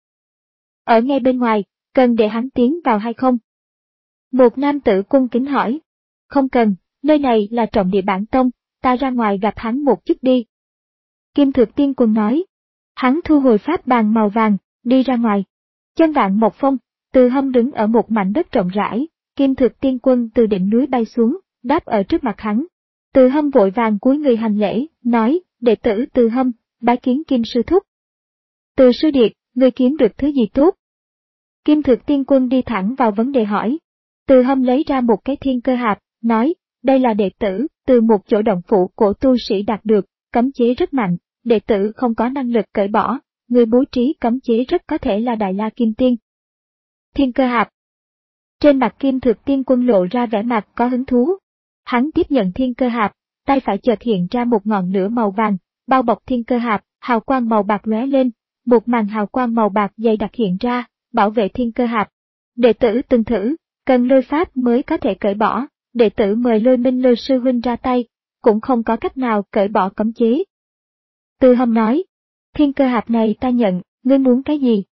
Ở ngay bên ngoài, cần để hắn tiến vào hay không? Một nam tử cung kính hỏi. Không cần, nơi này là trọng địa bản tông, ta ra ngoài gặp hắn một chút đi. Kim Thực Tiên Quân nói. Hắn thu hồi pháp bàn màu vàng, đi ra ngoài. Chân Vạn Mộc Phong, Từ Hâm đứng ở một mảnh đất rộng rãi, Kim Thực Tiên Quân từ đỉnh núi bay xuống, đáp ở trước mặt hắn. Từ Hâm vội vàng cúi người hành lễ, nói, đệ tử Từ Hâm, bái kiến Kim sư thúc. Từ sư điệt, ngươi kiếm được thứ gì tốt? Kim Thực Tiên Quân đi thẳng vào vấn đề hỏi. Từ Hâm lấy ra một cái thiên cơ hạp, nói, đây là đệ tử, từ một chỗ động phủ cổ tu sĩ đạt được, cấm chế rất mạnh, đệ tử không có năng lực cởi bỏ, người bố trí cấm chế rất có thể là Đại La Kim Tiên. Thiên cơ hạp. Trên mặt Kim Thực Tiên Quân lộ ra vẻ mặt có hứng thú. Hắn tiếp nhận thiên cơ hạp, tay phải chợt hiện ra một ngọn lửa màu vàng, bao bọc thiên cơ hạp, hào quang màu bạc lóe lên, một màn hào quang màu bạc dày đặc hiện ra, bảo vệ thiên cơ hạp. Đệ tử từng thử, cần lôi pháp mới có thể cởi bỏ, đệ tử mời Lôi Minh Lôi sư huynh ra tay, cũng không có cách nào cởi bỏ cấm chế. Từ Hâm nói, thiên cơ hạp này ta nhận, ngươi muốn cái gì?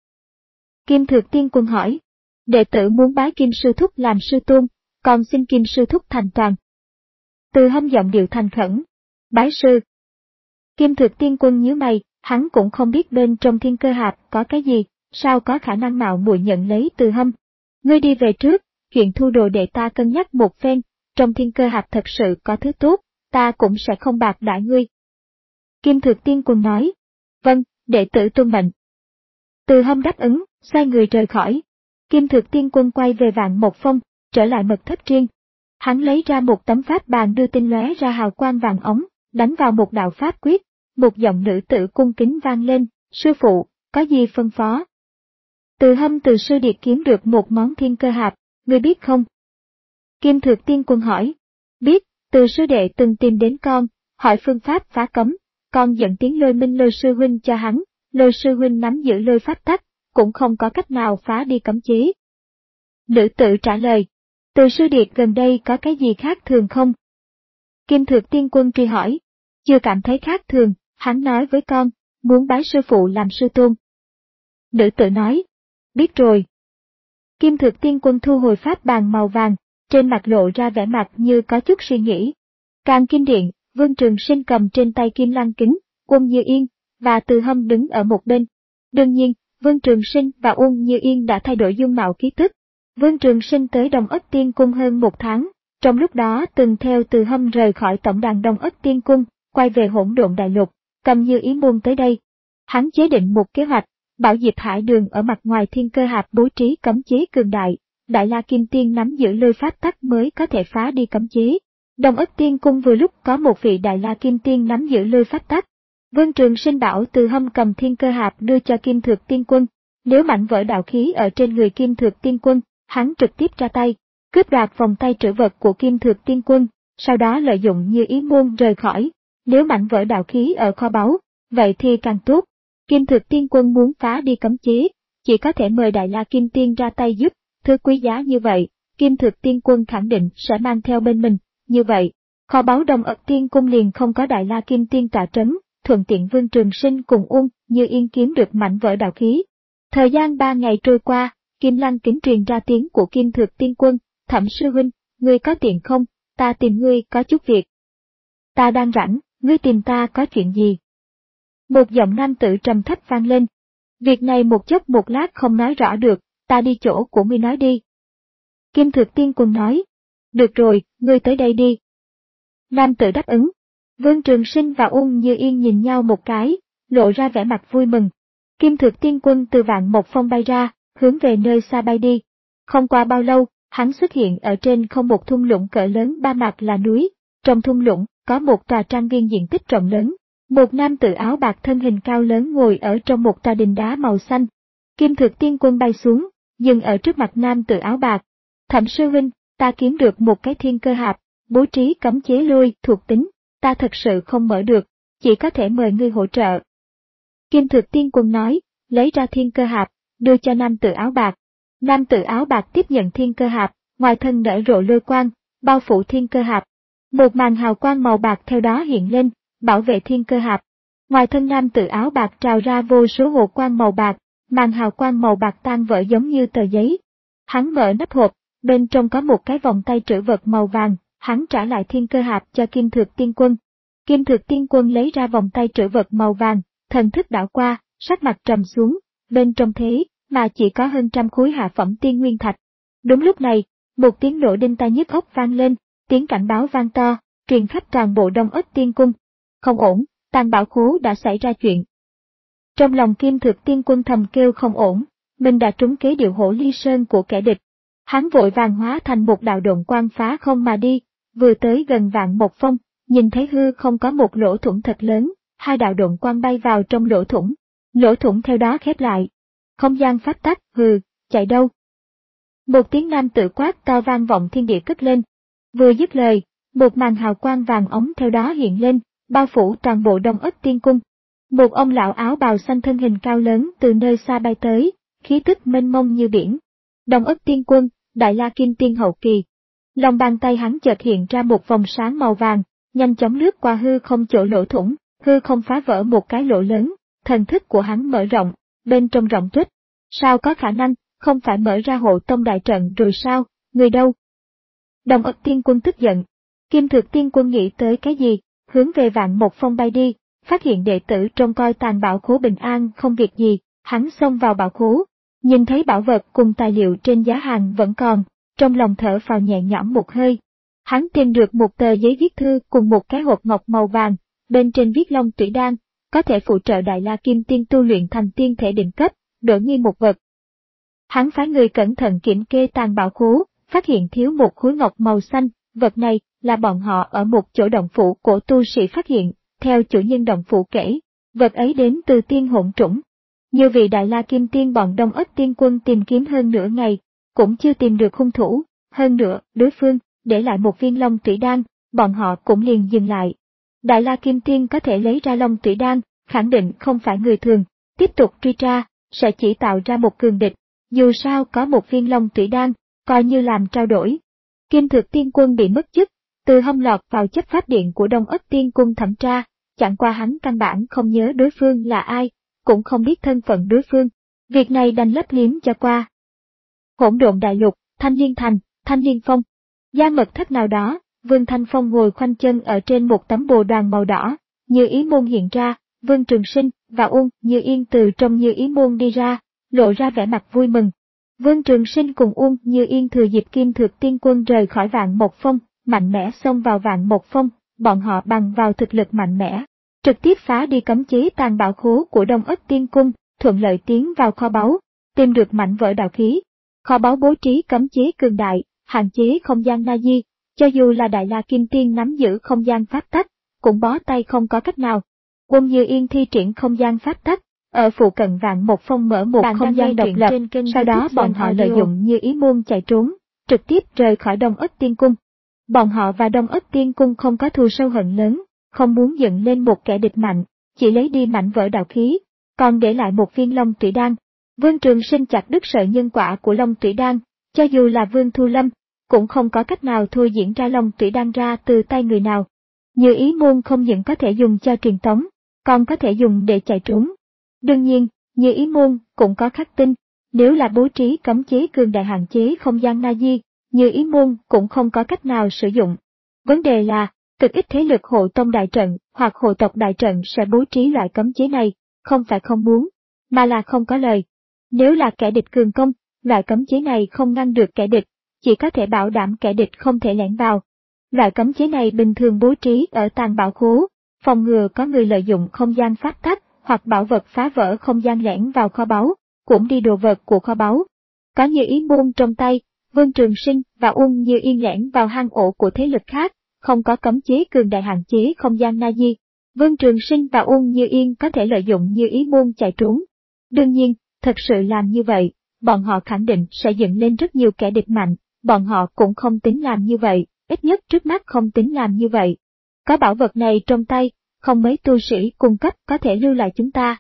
Kim Thực Tiên Quân hỏi, đệ tử muốn bái Kim sư thúc làm sư tôn, còn xin Kim sư thúc thành toàn. Từ Hâm giọng điệu thành khẩn. Bái sư. Kim Thực Tiên Quân nhíu mày, hắn cũng không biết bên trong thiên cơ hạp có cái gì, sao có khả năng mạo muội nhận lấy Từ Hâm. Ngươi đi về trước, chuyện thu đồ để ta cân nhắc một phen, trong thiên cơ hạp thật sự có thứ tốt, ta cũng sẽ không bạc đãi ngươi. Kim Thực Tiên Quân nói. Vâng, đệ tử tuân mệnh. Từ Hâm đáp ứng, xoay người rời khỏi. Kim Thực Tiên Quân quay về Vạn Một Phong, trở lại mật thất riêng. Hắn lấy ra một tấm pháp bàn đưa tinh lóe ra hào quang vàng ống, đánh vào một đạo pháp quyết, một giọng nữ tử cung kính vang lên, sư phụ, có gì phân phó? Từ Hâm từ sư điệt kiếm được một món thiên cơ hạp, ngươi biết không? Kim Thực Tiên Quân hỏi. Biết, từ sư đệ từng tìm đến con, hỏi phương pháp phá cấm, con dẫn tiếng Lôi Minh Lôi sư huynh cho hắn, Lôi sư huynh nắm giữ lôi pháp tắc, cũng không có cách nào phá đi cấm chế. Nữ tử trả lời. Từ sư điệt gần đây có cái gì khác thường không? Kim Thực Tiên Quân truy hỏi. Chưa cảm thấy khác thường, hắn nói với con, muốn bái sư phụ làm sư tôn. Nữ tử nói. Biết rồi. Kim Thực Tiên Quân thu hồi pháp bàn màu vàng, trên mặt lộ ra vẻ mặt như có chút suy nghĩ. Càng Kim Điện, Vương Trường Sinh cầm trên tay Kim Lăng Kính, Uông Như Yên, và Từ Hâm đứng ở một bên. Đương nhiên, Vương Trường Sinh và Uông Như Yên đã thay đổi dung mạo khí tức. Vương Trường Sinh tới Đông Ất Tiên Cung hơn một tháng, trong lúc đó từng theo Từ Hâm rời khỏi tổng đàn Đông Ất Tiên Cung, quay về Hỗn Độn Đại Lục, cầm Như Ý Môn tới đây. Hắn chế định một kế hoạch, bảo Diệp Hải Đường ở mặt ngoài thiên cơ hạp bố trí cấm chế cường đại, Đại La Kim Tiên nắm giữ lôi pháp tắc mới có thể phá đi cấm chế. Đông Ất Tiên Cung vừa lúc có một vị Đại La Kim Tiên nắm giữ lôi pháp tắc. Vương Trường Sinh bảo Từ Hâm cầm thiên cơ hạp đưa cho Kim Thực Tiên Quân, nếu mảnh vỡ đạo khí ở trên người Kim Thực Tiên Quân, hắn trực tiếp ra tay, cướp đoạt vòng tay trữ vật của Kim Thực Tiên Quân, sau đó lợi dụng Như Ý Môn rời khỏi. Nếu mảnh vỡ đạo khí ở kho báu, vậy thì càng tốt. Kim Thực Tiên Quân muốn phá đi cấm chế, chỉ có thể mời Đại La Kim Tiên ra tay giúp, thứ quý giá như vậy, Kim Thực Tiên Quân khẳng định sẽ mang theo bên mình, như vậy, kho báu Đông Ất Tiên Cung liền không có Đại La Kim Tiên tọa trấn, thuận tiện Vương Trường Sinh cùng Uông Như Yên kiếm được mảnh vỡ đạo khí. Thời gian ba ngày trôi qua, Kim Lăng Kính truyền ra tiếng của Kim Thực Tiên Quân, Thẩm sư huynh, ngươi có tiện không, ta tìm ngươi có chút việc. Ta đang rảnh, ngươi tìm ta có chuyện gì? Một giọng nam tử trầm thấp vang lên. Việc này một chốc một lát không nói rõ được, ta đi chỗ của ngươi nói đi. Kim Thực Tiên Quân nói. Được rồi, ngươi tới đây đi. Nam tử đáp ứng. Vương Trường Sinh và Uông Như Yên nhìn nhau một cái, lộ ra vẻ mặt vui mừng. Kim Thực Tiên Quân từ Vạn Một Phong bay ra, hướng về nơi xa bay đi. Không qua bao lâu, hắn xuất hiện ở trên không một thung lũng cỡ lớn ba mặt là núi. Trong thung lũng, có một tòa trang viên diện tích rộng lớn. Một nam tử áo bạc thân hình cao lớn ngồi ở trong một tòa đình đá màu xanh. Kim Thực Tiên Quân bay xuống, dừng ở trước mặt nam tử áo bạc. Thẩm sư huynh, ta kiếm được một cái thiên cơ hạp, bố trí cấm chế lôi thuộc tính, ta thật sự không mở được, chỉ có thể mời ngươi hỗ trợ. Kim Thực Tiên Quân nói, lấy ra thiên cơ hạp, đưa cho nam tử áo bạc. Nam tử áo bạc tiếp nhận thiên cơ hạp, ngoài thân nở rộ lôi quang, bao phủ thiên cơ hạp. Một màn hào quang màu bạc theo đó hiện lên, bảo vệ thiên cơ hạp. Ngoài thân nam tử áo bạc trào ra vô số hồ quang màu bạc, màn hào quang màu bạc tan vỡ giống như tờ giấy. Hắn mở nắp hộp, bên trong có một cái vòng tay trữ vật màu vàng, hắn trả lại thiên cơ hạp cho Kim Thực Tiên Quân. Kim Thực Tiên Quân lấy ra vòng tay trữ vật màu vàng, thần thức đảo qua, sắc mặt trầm xuống, bên trong thế mà chỉ có hơn trăm khối hạ phẩm tiên nguyên thạch. Đúng lúc này, một tiếng nổ đinh tai nhức óc vang lên, tiếng cảnh báo vang to, truyền khắp toàn bộ Đông Ất Tiên Cung. Không ổn, Tàng Bảo Khố đã xảy ra chuyện. Trong lòng Kim Thực Tiên Quân thầm kêu không ổn, mình đã trúng kế điệu hổ ly sơn của kẻ địch. Hắn vội vàng hóa thành một đạo độn quang phá không mà đi, vừa tới gần Vạn Một Phong, nhìn thấy hư không có một lỗ thủng thật lớn, hai đạo độn quang bay vào trong lỗ thủng, lỗ thủng theo đó khép lại. Không gian phát tắc, hừ, chạy đâu? Một tiếng nam tử quát to vang vọng thiên địa cất lên. Vừa dứt lời, một màn hào quang vàng ống theo đó hiện lên, bao phủ toàn bộ Đông Ất Tiên Cung. Một ông lão áo bào xanh thân hình cao lớn từ nơi xa bay tới, khí tức mênh mông như biển. Đông Ất Tiên Quân, Đại La Kim Tiên hậu kỳ. Lòng bàn tay hắn chợt hiện ra một vòng sáng màu vàng, nhanh chóng lướt qua hư không chỗ lỗ thủng, hư không phá vỡ một cái lỗ lớn, thần thức của hắn mở rộng, bên trong rộng tuếch. Sao có khả năng, không phải mở ra hộ tông đại trận rồi sao, người đâu? Đông Ất Tiên Quân tức giận. Kim Thực Tiên Quân nghĩ tới cái gì, hướng về Vạn Một Phong bay đi, phát hiện đệ tử trông coi tàng bảo khố bình an không việc gì, hắn xông vào bảo khố, nhìn thấy bảo vật cùng tài liệu trên giá hàng vẫn còn, trong lòng thở phào nhẹ nhõm một hơi. Hắn tìm được một tờ giấy viết thư cùng một cái hộp ngọc màu vàng, bên trên viết Long Tủy Đan, có thể phụ trợ Đại La Kim Tiên tu luyện thành tiên thể đỉnh cấp, đổi nghi một vật. Hắn phái người cẩn thận kiểm kê tàng bảo khố, phát hiện thiếu một khối ngọc màu xanh, vật này là bọn họ ở một chỗ động phủ của tu sĩ phát hiện, theo chủ nhân động phủ kể, vật ấy đến từ tiên hỗn trũng. Như vị Đại La Kim Tiên bọn Đông Ất Tiên Quân tìm kiếm hơn nửa ngày, cũng chưa tìm được hung thủ, hơn nữa, đối phương để lại một viên Long Tủy Đan, bọn họ cũng liền dừng lại. Đại La Kim Tiên có thể lấy ra Long Tủy Đan, khẳng định không phải người thường, tiếp tục truy tra, sẽ chỉ tạo ra một cường địch, dù sao có một viên Long Tủy Đan, coi như làm trao đổi. Kim Thực Tiên Quân bị mất chức, từ hông lọt vào chấp pháp điện của Đông Ất Tiên Cung thẩm tra, chẳng qua hắn căn bản không nhớ đối phương là ai, cũng không biết thân phận đối phương, việc này đành lấp liếm cho qua. Hỗn Độn Đại Lục, Thanh Liên Thành, Thanh Liên Phong, gian mật thất nào đó, Vương Thanh Phong ngồi khoanh chân ở trên một tấm bồ đoàn màu đỏ, Như Ý Môn hiện ra, Vương Trường Sinh và Uông Như Yên từ trong Như Ý Môn đi ra, lộ ra vẻ mặt vui mừng. Vương Trường Sinh cùng Uông Như Yên thừa dịp Kim Thực Tiên Quân rời khỏi Vạn Một Phong, mạnh mẽ xông vào Vạn Một Phong, bọn họ bằng vào thực lực mạnh mẽ, trực tiếp phá đi cấm chế tàng bảo khố của Đông Ất Tiên Cung, thuận lợi tiến vào kho báu, tìm được mảnh vỡ đạo khí. Kho báu bố trí cấm chế cường đại, hạn chế không gian na di, cho dù là Đại La Kim Tiên nắm giữ không gian pháp tắc, cũng bó tay không có cách nào. Uông Như Yên thi triển không gian pháp tắc, ở phụ cận Vạn Một Phong mở một Bạn không gian độc lập, sau đó bọn họ lợi dụng Như Ý Môn chạy trốn, trực tiếp rời khỏi Đông Ất Tiên Cung. Bọn họ và Đông Ất Tiên Cung không có thù sâu hận lớn, không muốn dựng lên một kẻ địch mạnh, chỉ lấy đi mảnh vỡ đạo khí, còn để lại một viên Long Tủy Đan. Vương Trường Sinh chặt đứt sợi nhân quả của Long Tủy Đan, cho dù là Vương Thu Lâm, cũng không có cách nào thôi diễn ra Long Tủy Đan ra từ tay người nào. Như Ý Môn không những có thể dùng cho truyền tống, còn có thể dùng để chạy trốn. Đương nhiên, Như Ý Môn cũng có khắc tinh, nếu là bố trí cấm chế cường đại hạn chế không gian na di, Như Ý Môn cũng không có cách nào sử dụng. Vấn đề là, cực ít thế lực hộ tông đại trận hoặc hộ tộc đại trận sẽ bố trí loại cấm chế này, không phải không muốn, mà là không có lời. Nếu là kẻ địch cường công, loại cấm chế này không ngăn được kẻ địch, chỉ có thể bảo đảm kẻ địch không thể lẻn vào. Loại cấm chế này bình thường bố trí ở tàng bảo khố, phòng ngừa có người lợi dụng không gian pháp tắc hoặc bảo vật phá vỡ không gian lẻn vào kho báu, cũng đi đồ vật của kho báu. Có Như Ý Môn trong tay, Vương Trường Sinh và Uông Như Yên lẻn vào hang ổ của thế lực khác, không có cấm chế cường đại hạn chế không gian na di. Vương Trường Sinh và Uông Như Yên có thể lợi dụng Như Ý Môn chạy trốn. Đương nhiên, thật sự làm như vậy, bọn họ khẳng định sẽ dựng lên rất nhiều kẻ địch mạnh, bọn họ cũng không tính làm như vậy, ít nhất trước mắt không tính làm như vậy. Có bảo vật này trong tay, không mấy tu sĩ cung cấp có thể lưu lại chúng ta.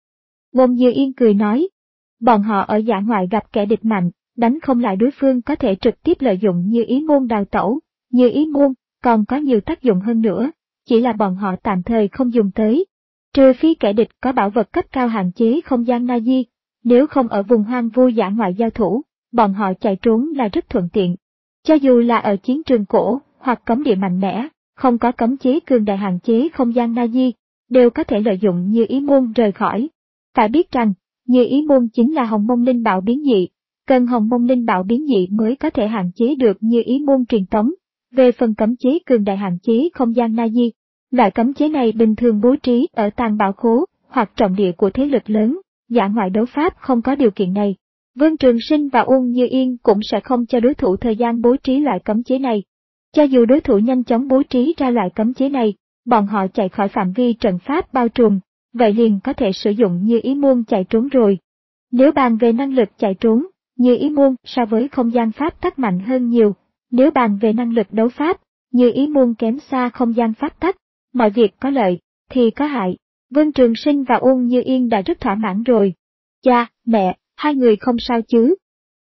Uông Như Yên cười nói, bọn họ ở dã ngoại gặp kẻ địch mạnh, đánh không lại đối phương có thể trực tiếp lợi dụng Như Ý Môn đào tẩu, Như Ý Môn còn có nhiều tác dụng hơn nữa, chỉ là bọn họ tạm thời không dùng tới. Trừ phi kẻ địch có bảo vật cấp cao hạn chế không gian na di, nếu không ở vùng hoang vu dã ngoại giao thủ, bọn họ chạy trốn là rất thuận tiện. Cho dù là ở chiến trường cổ hoặc cấm địa mạnh mẽ, không có cấm chế cường đại hạn chế không gian na di, đều có thể lợi dụng Như Ý Môn rời khỏi. Phải biết rằng, Như Ý Môn chính là Hồng Mông Linh Bảo biến dị, cần Hồng Mông Linh Bảo biến dị mới có thể hạn chế được Như Ý Môn truyền tống. Về phần cấm chế cường đại hạn chế không gian na di, loại cấm chế này bình thường bố trí ở tàng bảo khố hoặc trọng địa của thế lực lớn, dã ngoại đấu pháp không có điều kiện này. Vương Trường Sinh và Uông Như Yên cũng sẽ không cho đối thủ thời gian bố trí loại cấm chế này. Cho dù đối thủ nhanh chóng bố trí ra loại cấm chế này, bọn họ chạy khỏi phạm vi trận pháp bao trùm, vậy liền có thể sử dụng Như Ý Môn chạy trốn rồi. Nếu bàn về năng lực chạy trốn, Như Ý Môn so với không gian pháp tắc mạnh hơn nhiều. Nếu bàn về năng lực đấu pháp, Như Ý Môn kém xa không gian pháp tắc, mọi việc có lợi, thì có hại. Vương Trường Sinh và Uông Như Yên đã rất thỏa mãn rồi. Cha, mẹ, hai người không sao chứ?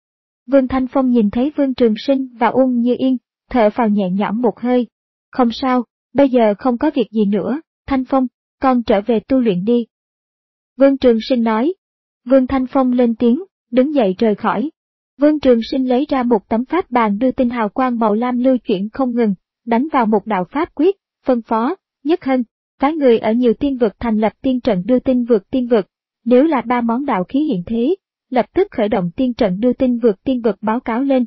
Vương Thanh Phong nhìn thấy Vương Trường Sinh và Uông Như Yên, thở phào nhẹ nhõm một hơi. Không sao, bây giờ không có việc gì nữa, Thanh Phong, con trở về tu luyện đi. Vương Trường Sinh nói. Vương Thanh Phong lên tiếng, đứng dậy rời khỏi. Vương Trường Sinh lấy ra một tấm pháp bàn đưa tinh hào quang màu lam lưu chuyển không ngừng, đánh vào một đạo pháp quyết, phân phó, Nhất Hân, phái người ở nhiều tiên vực thành lập tiên trận đưa tin vượt tiên vực, nếu là ba món đạo khí hiện thế, lập tức khởi động tiên trận đưa tin vượt tiên vực báo cáo lên.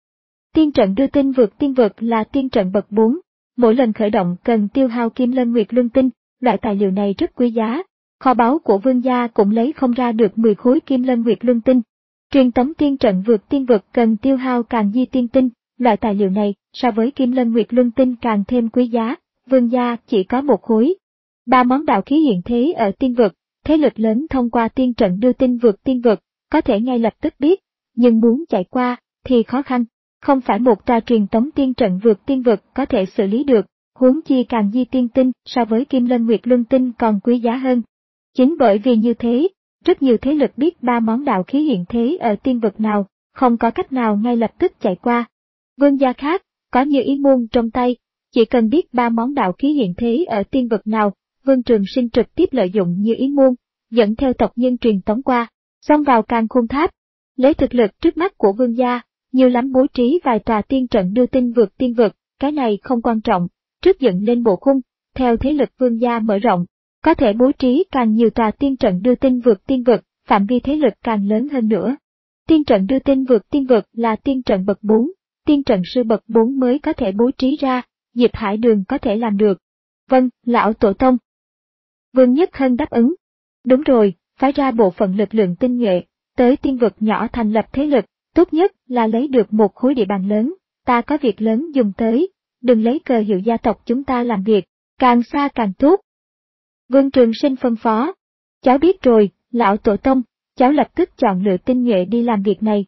Tiên trận đưa tin vượt tiên vực là tiên trận bậc bốn, mỗi lần khởi động cần tiêu hao kim lân nguyệt luân tinh, loại tài liệu này rất quý giá. Kho báu của vương gia cũng lấy không ra được mười khối kim lân nguyệt luân tinh. Truyền tống tiên trận vượt tiên vực cần tiêu hao càng di tiên tinh, loại tài liệu này so với kim lân nguyệt luân tinh càng thêm quý giá, vương gia chỉ có một khối. Ba món đạo khí hiện thế ở tiên vực, thế lực lớn thông qua tiên trận đưa tin vượt tiên vực, có thể ngay lập tức biết, nhưng muốn chạy qua thì khó khăn, không phải một tòa truyền tống tiên trận vượt tiên vực có thể xử lý được, huống chi càng di tiên tinh so với kim lân nguyệt luân tinh còn quý giá hơn. Chính bởi vì như thế, rất nhiều thế lực biết ba món đạo khí hiện thế ở tiên vực nào, không có cách nào ngay lập tức chạy qua. Vương gia khác, có như ý môn trong tay, chỉ cần biết ba món đạo khí hiện thế ở tiên vực nào, Vương Trường Sinh trực tiếp lợi dụng như ý môn, dẫn theo tộc nhân truyền tống qua, xông vào Càn Khôn Tháp. Lấy thực lực trước mắt của vương gia, nhiều lắm bố trí vài tòa tiên trận đưa tin vượt tiên vực, cái này không quan trọng, trước dựng lên bộ khung, theo thế lực vương gia mở rộng. Có thể bố trí càng nhiều tòa tiên trận đưa tin vượt tiên vực, phạm vi thế lực càng lớn hơn nữa. Tiên trận đưa tin vượt tiên vực là tiên trận bậc bốn, tiên trận sư bậc bốn mới có thể bố trí ra, Diệp Hải Đường có thể làm được. Vâng, lão tổ tông. Vương Nhất Hân đáp ứng. Đúng rồi, phái ra bộ phận lực lượng tinh nhuệ, tới tiên vực nhỏ thành lập thế lực, tốt nhất là lấy được một khối địa bàn lớn, ta có việc lớn dùng tới, đừng lấy cờ hiệu gia tộc chúng ta làm việc, càng xa càng tốt. Vương Trường Sinh phân phó. Cháu biết rồi, lão tổ tông, cháu lập tức chọn lựa tinh nhuệ đi làm việc này.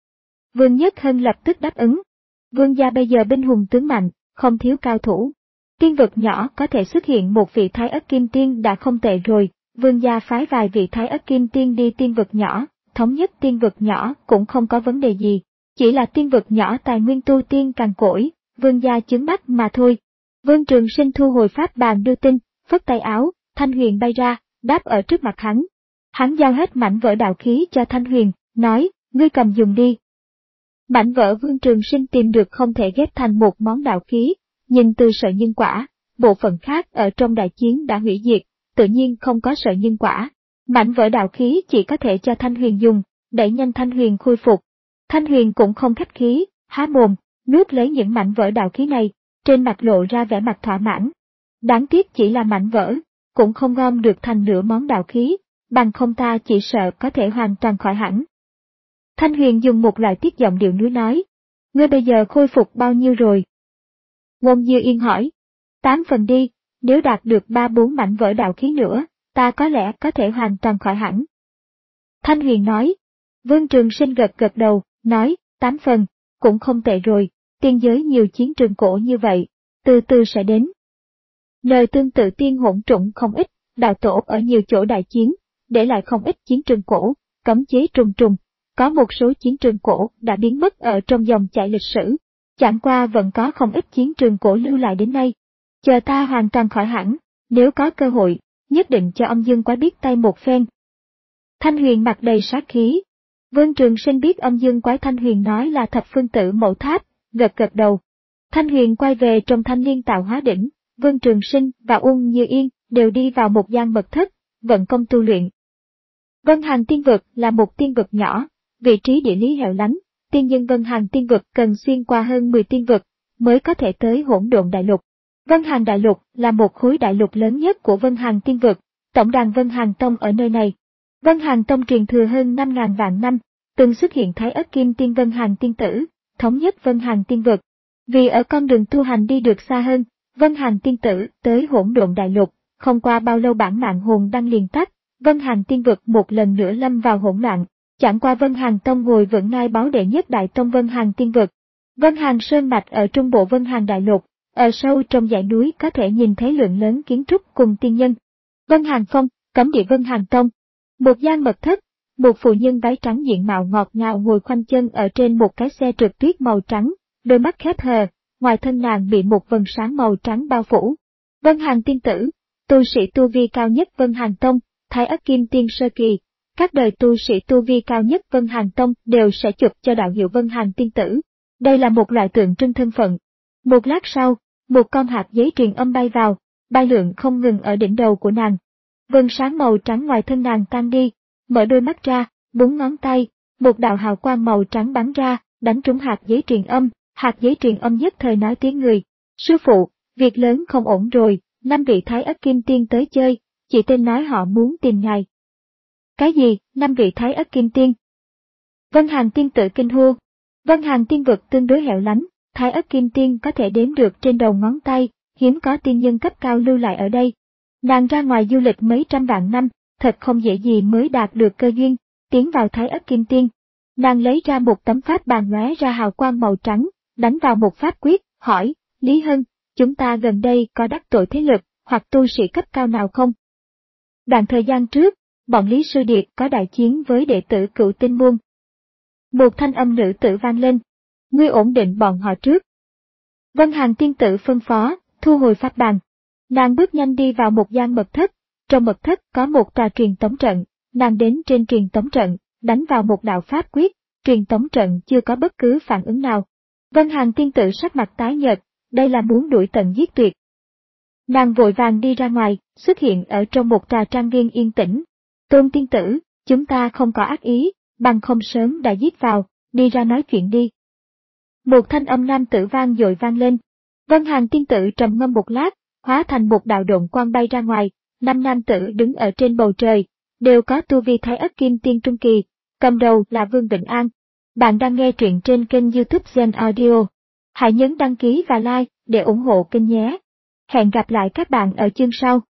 Vương Nhất Hân lập tức đáp ứng. Vương gia bây giờ binh hùng tướng mạnh, không thiếu cao thủ. Tiên vực nhỏ có thể xuất hiện một vị thái ất kim tiên đã không tệ rồi, vương gia phái vài vị thái ất kim tiên đi tiên vực nhỏ, thống nhất tiên vực nhỏ cũng không có vấn đề gì. Chỉ là tiên vực nhỏ tài nguyên tu tiên cằn cỗi, vương gia chứng mắt mà thôi. Vương Trường Sinh thu hồi pháp bàn đưa tin, phất tay áo. Thanh Huyền bay ra, đáp ở trước mặt hắn. Hắn giao hết mảnh vỡ đạo khí cho Thanh Huyền, nói, ngươi cầm dùng đi. Mảnh vỡ Vương Trường Sinh tìm được không thể ghép thành một món đạo khí, nhìn từ sợi nhân quả, bộ phận khác ở trong đại chiến đã hủy diệt, tự nhiên không có sợi nhân quả. Mảnh vỡ đạo khí chỉ có thể cho Thanh Huyền dùng, đẩy nhanh Thanh Huyền khôi phục. Thanh Huyền cũng không khách khí, há mồm, nuốt lấy những mảnh vỡ đạo khí này, trên mặt lộ ra vẻ mặt thỏa mãn. Đáng tiếc chỉ là mảnh vỡ, cũng không gom được thành nửa món đạo khí, bằng không ta chỉ sợ có thể hoàn toàn khỏi hẳn. Thanh Huyền dùng một loại tiết giọng điệu núi nói, ngươi bây giờ khôi phục bao nhiêu rồi? Ngôn Dư Yên hỏi, tám phần đi, nếu đạt được ba bốn mảnh vỡ đạo khí nữa, ta có lẽ có thể hoàn toàn khỏi hẳn. Thanh Huyền nói, Vương Trường Sinh gật gật đầu, nói, tám phần, cũng không tệ rồi, tiên giới nhiều chiến trường cổ như vậy, từ từ sẽ đến. Nơi tương tự tiên hỗn trùng không ít, đạo tổ ở nhiều chỗ đại chiến, để lại không ít chiến trường cổ, cấm chế trùng trùng. Có một số chiến trường cổ đã biến mất ở trong dòng chảy lịch sử, chẳng qua vẫn có không ít chiến trường cổ lưu lại đến nay. Chờ ta hoàn toàn khỏi hẳn, nếu có cơ hội, nhất định cho ông Dương Quái biết tay một phen. Thanh Huyền mặt đầy sát khí. Vương Trường Sinh biết ông Dương Quái Thanh Huyền nói là thập phương tử mẫu tháp, gật gật đầu. Thanh Huyền quay về trong Thanh Liên Tạo Hóa Đỉnh. Vương Trường Sinh và Ung Như Yên đều đi vào một gian mật thất, vận công tu luyện. Vân Hàn Tiên Vực là một tiên vực nhỏ, vị trí địa lý hẻo lánh, tiên nhân Vân Hàn Tiên Vực cần xuyên qua hơn mười tiên vực, mới có thể tới Hỗn Độn Đại Lục. Vân Hàn Đại Lục là một khối đại lục lớn nhất của Vân Hàn Tiên Vực, tổng đàn Vân Hàn Tông ở nơi này. Vân Hàn Tông truyền thừa hơn năm ngàn vạn năm, từng xuất hiện Thái Ất Kim Tiên Vân Hàn Tiên Tử, thống nhất Vân Hàn Tiên Vực. Vì ở con đường tu hành đi được xa hơn, Vân Hàn Tiên Tử tới Hỗn Độn Đại Lục, không qua bao lâu bản mạng hồn đăng liền tắt, Vân Hàn Tiên Vực một lần nữa lâm vào hỗn loạn. Chẳng qua Vân Hàn Tông ngồi vững ngai báo đệ nhất đại tông Vân Hàn Tiên Vực. Vân Hàn Sơn Mạch ở trung bộ Vân Hàn Đại Lục, ở sâu trong dãy núi có thể nhìn thấy lượng lớn kiến trúc cùng tiên nhân. Vân Hàn Phong, cấm địa Vân Hàn Tông. Một gian mật thất, một phụ nhân váy trắng diện mạo ngọt ngào ngồi khoanh chân ở trên một cái xe trượt tuyết màu trắng, đôi mắt khép hờ, ngoài thân nàng bị một vầng sáng màu trắng bao phủ. Vân Hàn Tiên Tử, tu sĩ tu vi cao nhất Vân Hàn Tông, Thái Ất Kim Tiên sơ kỳ. Các đời tu sĩ tu vi cao nhất Vân Hàn Tông đều sẽ chụp cho đạo hiệu Vân Hàn Tiên Tử. Đây là một loại tượng trưng thân phận. Một lát sau, một con hạt giấy truyền âm bay vào, bay lượn không ngừng ở đỉnh đầu của nàng. Vân sáng màu trắng ngoài thân nàng tan đi, mở đôi mắt ra, búng ngón tay, một đạo hào quang màu trắng bắn ra, đánh trúng hạt giấy truyền âm, hạt giấy truyền âm nhất thời nói tiếng người. Sư phụ, việc lớn không ổn rồi, năm vị Thái Ất Kim Tiên tới chơi, chị tên nói họ muốn tìm ngài. Cái gì, năm vị Thái Ất Kim Tiên? Vân Hàn tiên tử kinh hô. Vân Hàn tiên vực tương đối hẻo lánh, Thái Ất Kim Tiên có thể đếm được trên đầu ngón tay, hiếm có tiên nhân cấp cao lưu lại ở đây. Nàng ra ngoài du lịch mấy trăm vạn năm, thật không dễ gì mới đạt được cơ duyên, tiến vào Thái Ất Kim Tiên. Nàng lấy ra một tấm pháp bàn lóe ra hào quang màu trắng, đánh vào một pháp quyết, hỏi, Lý Hân, chúng ta gần đây có đắc tội thế lực, hoặc tu sĩ cấp cao nào không? Đoạn thời gian trước, bọn Lý Sư Điệt có đại chiến với đệ tử Cựu Tinh Môn. Một thanh âm nữ tử vang lên, ngươi ổn định bọn họ trước. Vân Hàn tiên tử phân phó, thu hồi pháp bàn. Nàng bước nhanh đi vào một gian mật thất, trong mật thất có một tòa truyền tống trận, nàng đến trên truyền tống trận, đánh vào một đạo pháp quyết, truyền tống trận chưa có bất cứ phản ứng nào. Vân Hàn tiên tử sắc mặt tái nhợt, đây là muốn đuổi tận giết tuyệt. Nàng vội vàng đi ra ngoài, xuất hiện ở trong một trà trang viên yên tĩnh. Tôn tiên tử, chúng ta không có ác ý, bằng không sớm đã giết vào, đi ra nói chuyện đi. Một thanh âm nam tử vang dội vang lên. Vân Hàn tiên tử trầm ngâm một lát, hóa thành một đạo độn quang bay ra ngoài, năm nam tử đứng ở trên bầu trời, đều có tu vi Thái Ất Kim Tiên trung kỳ, cầm đầu là Vương Vịnh An. Bạn đang nghe truyện trên kênh YouTube Gen Audio. Hãy nhấn đăng ký và like để ủng hộ kênh nhé. Hẹn gặp lại các bạn ở chương sau.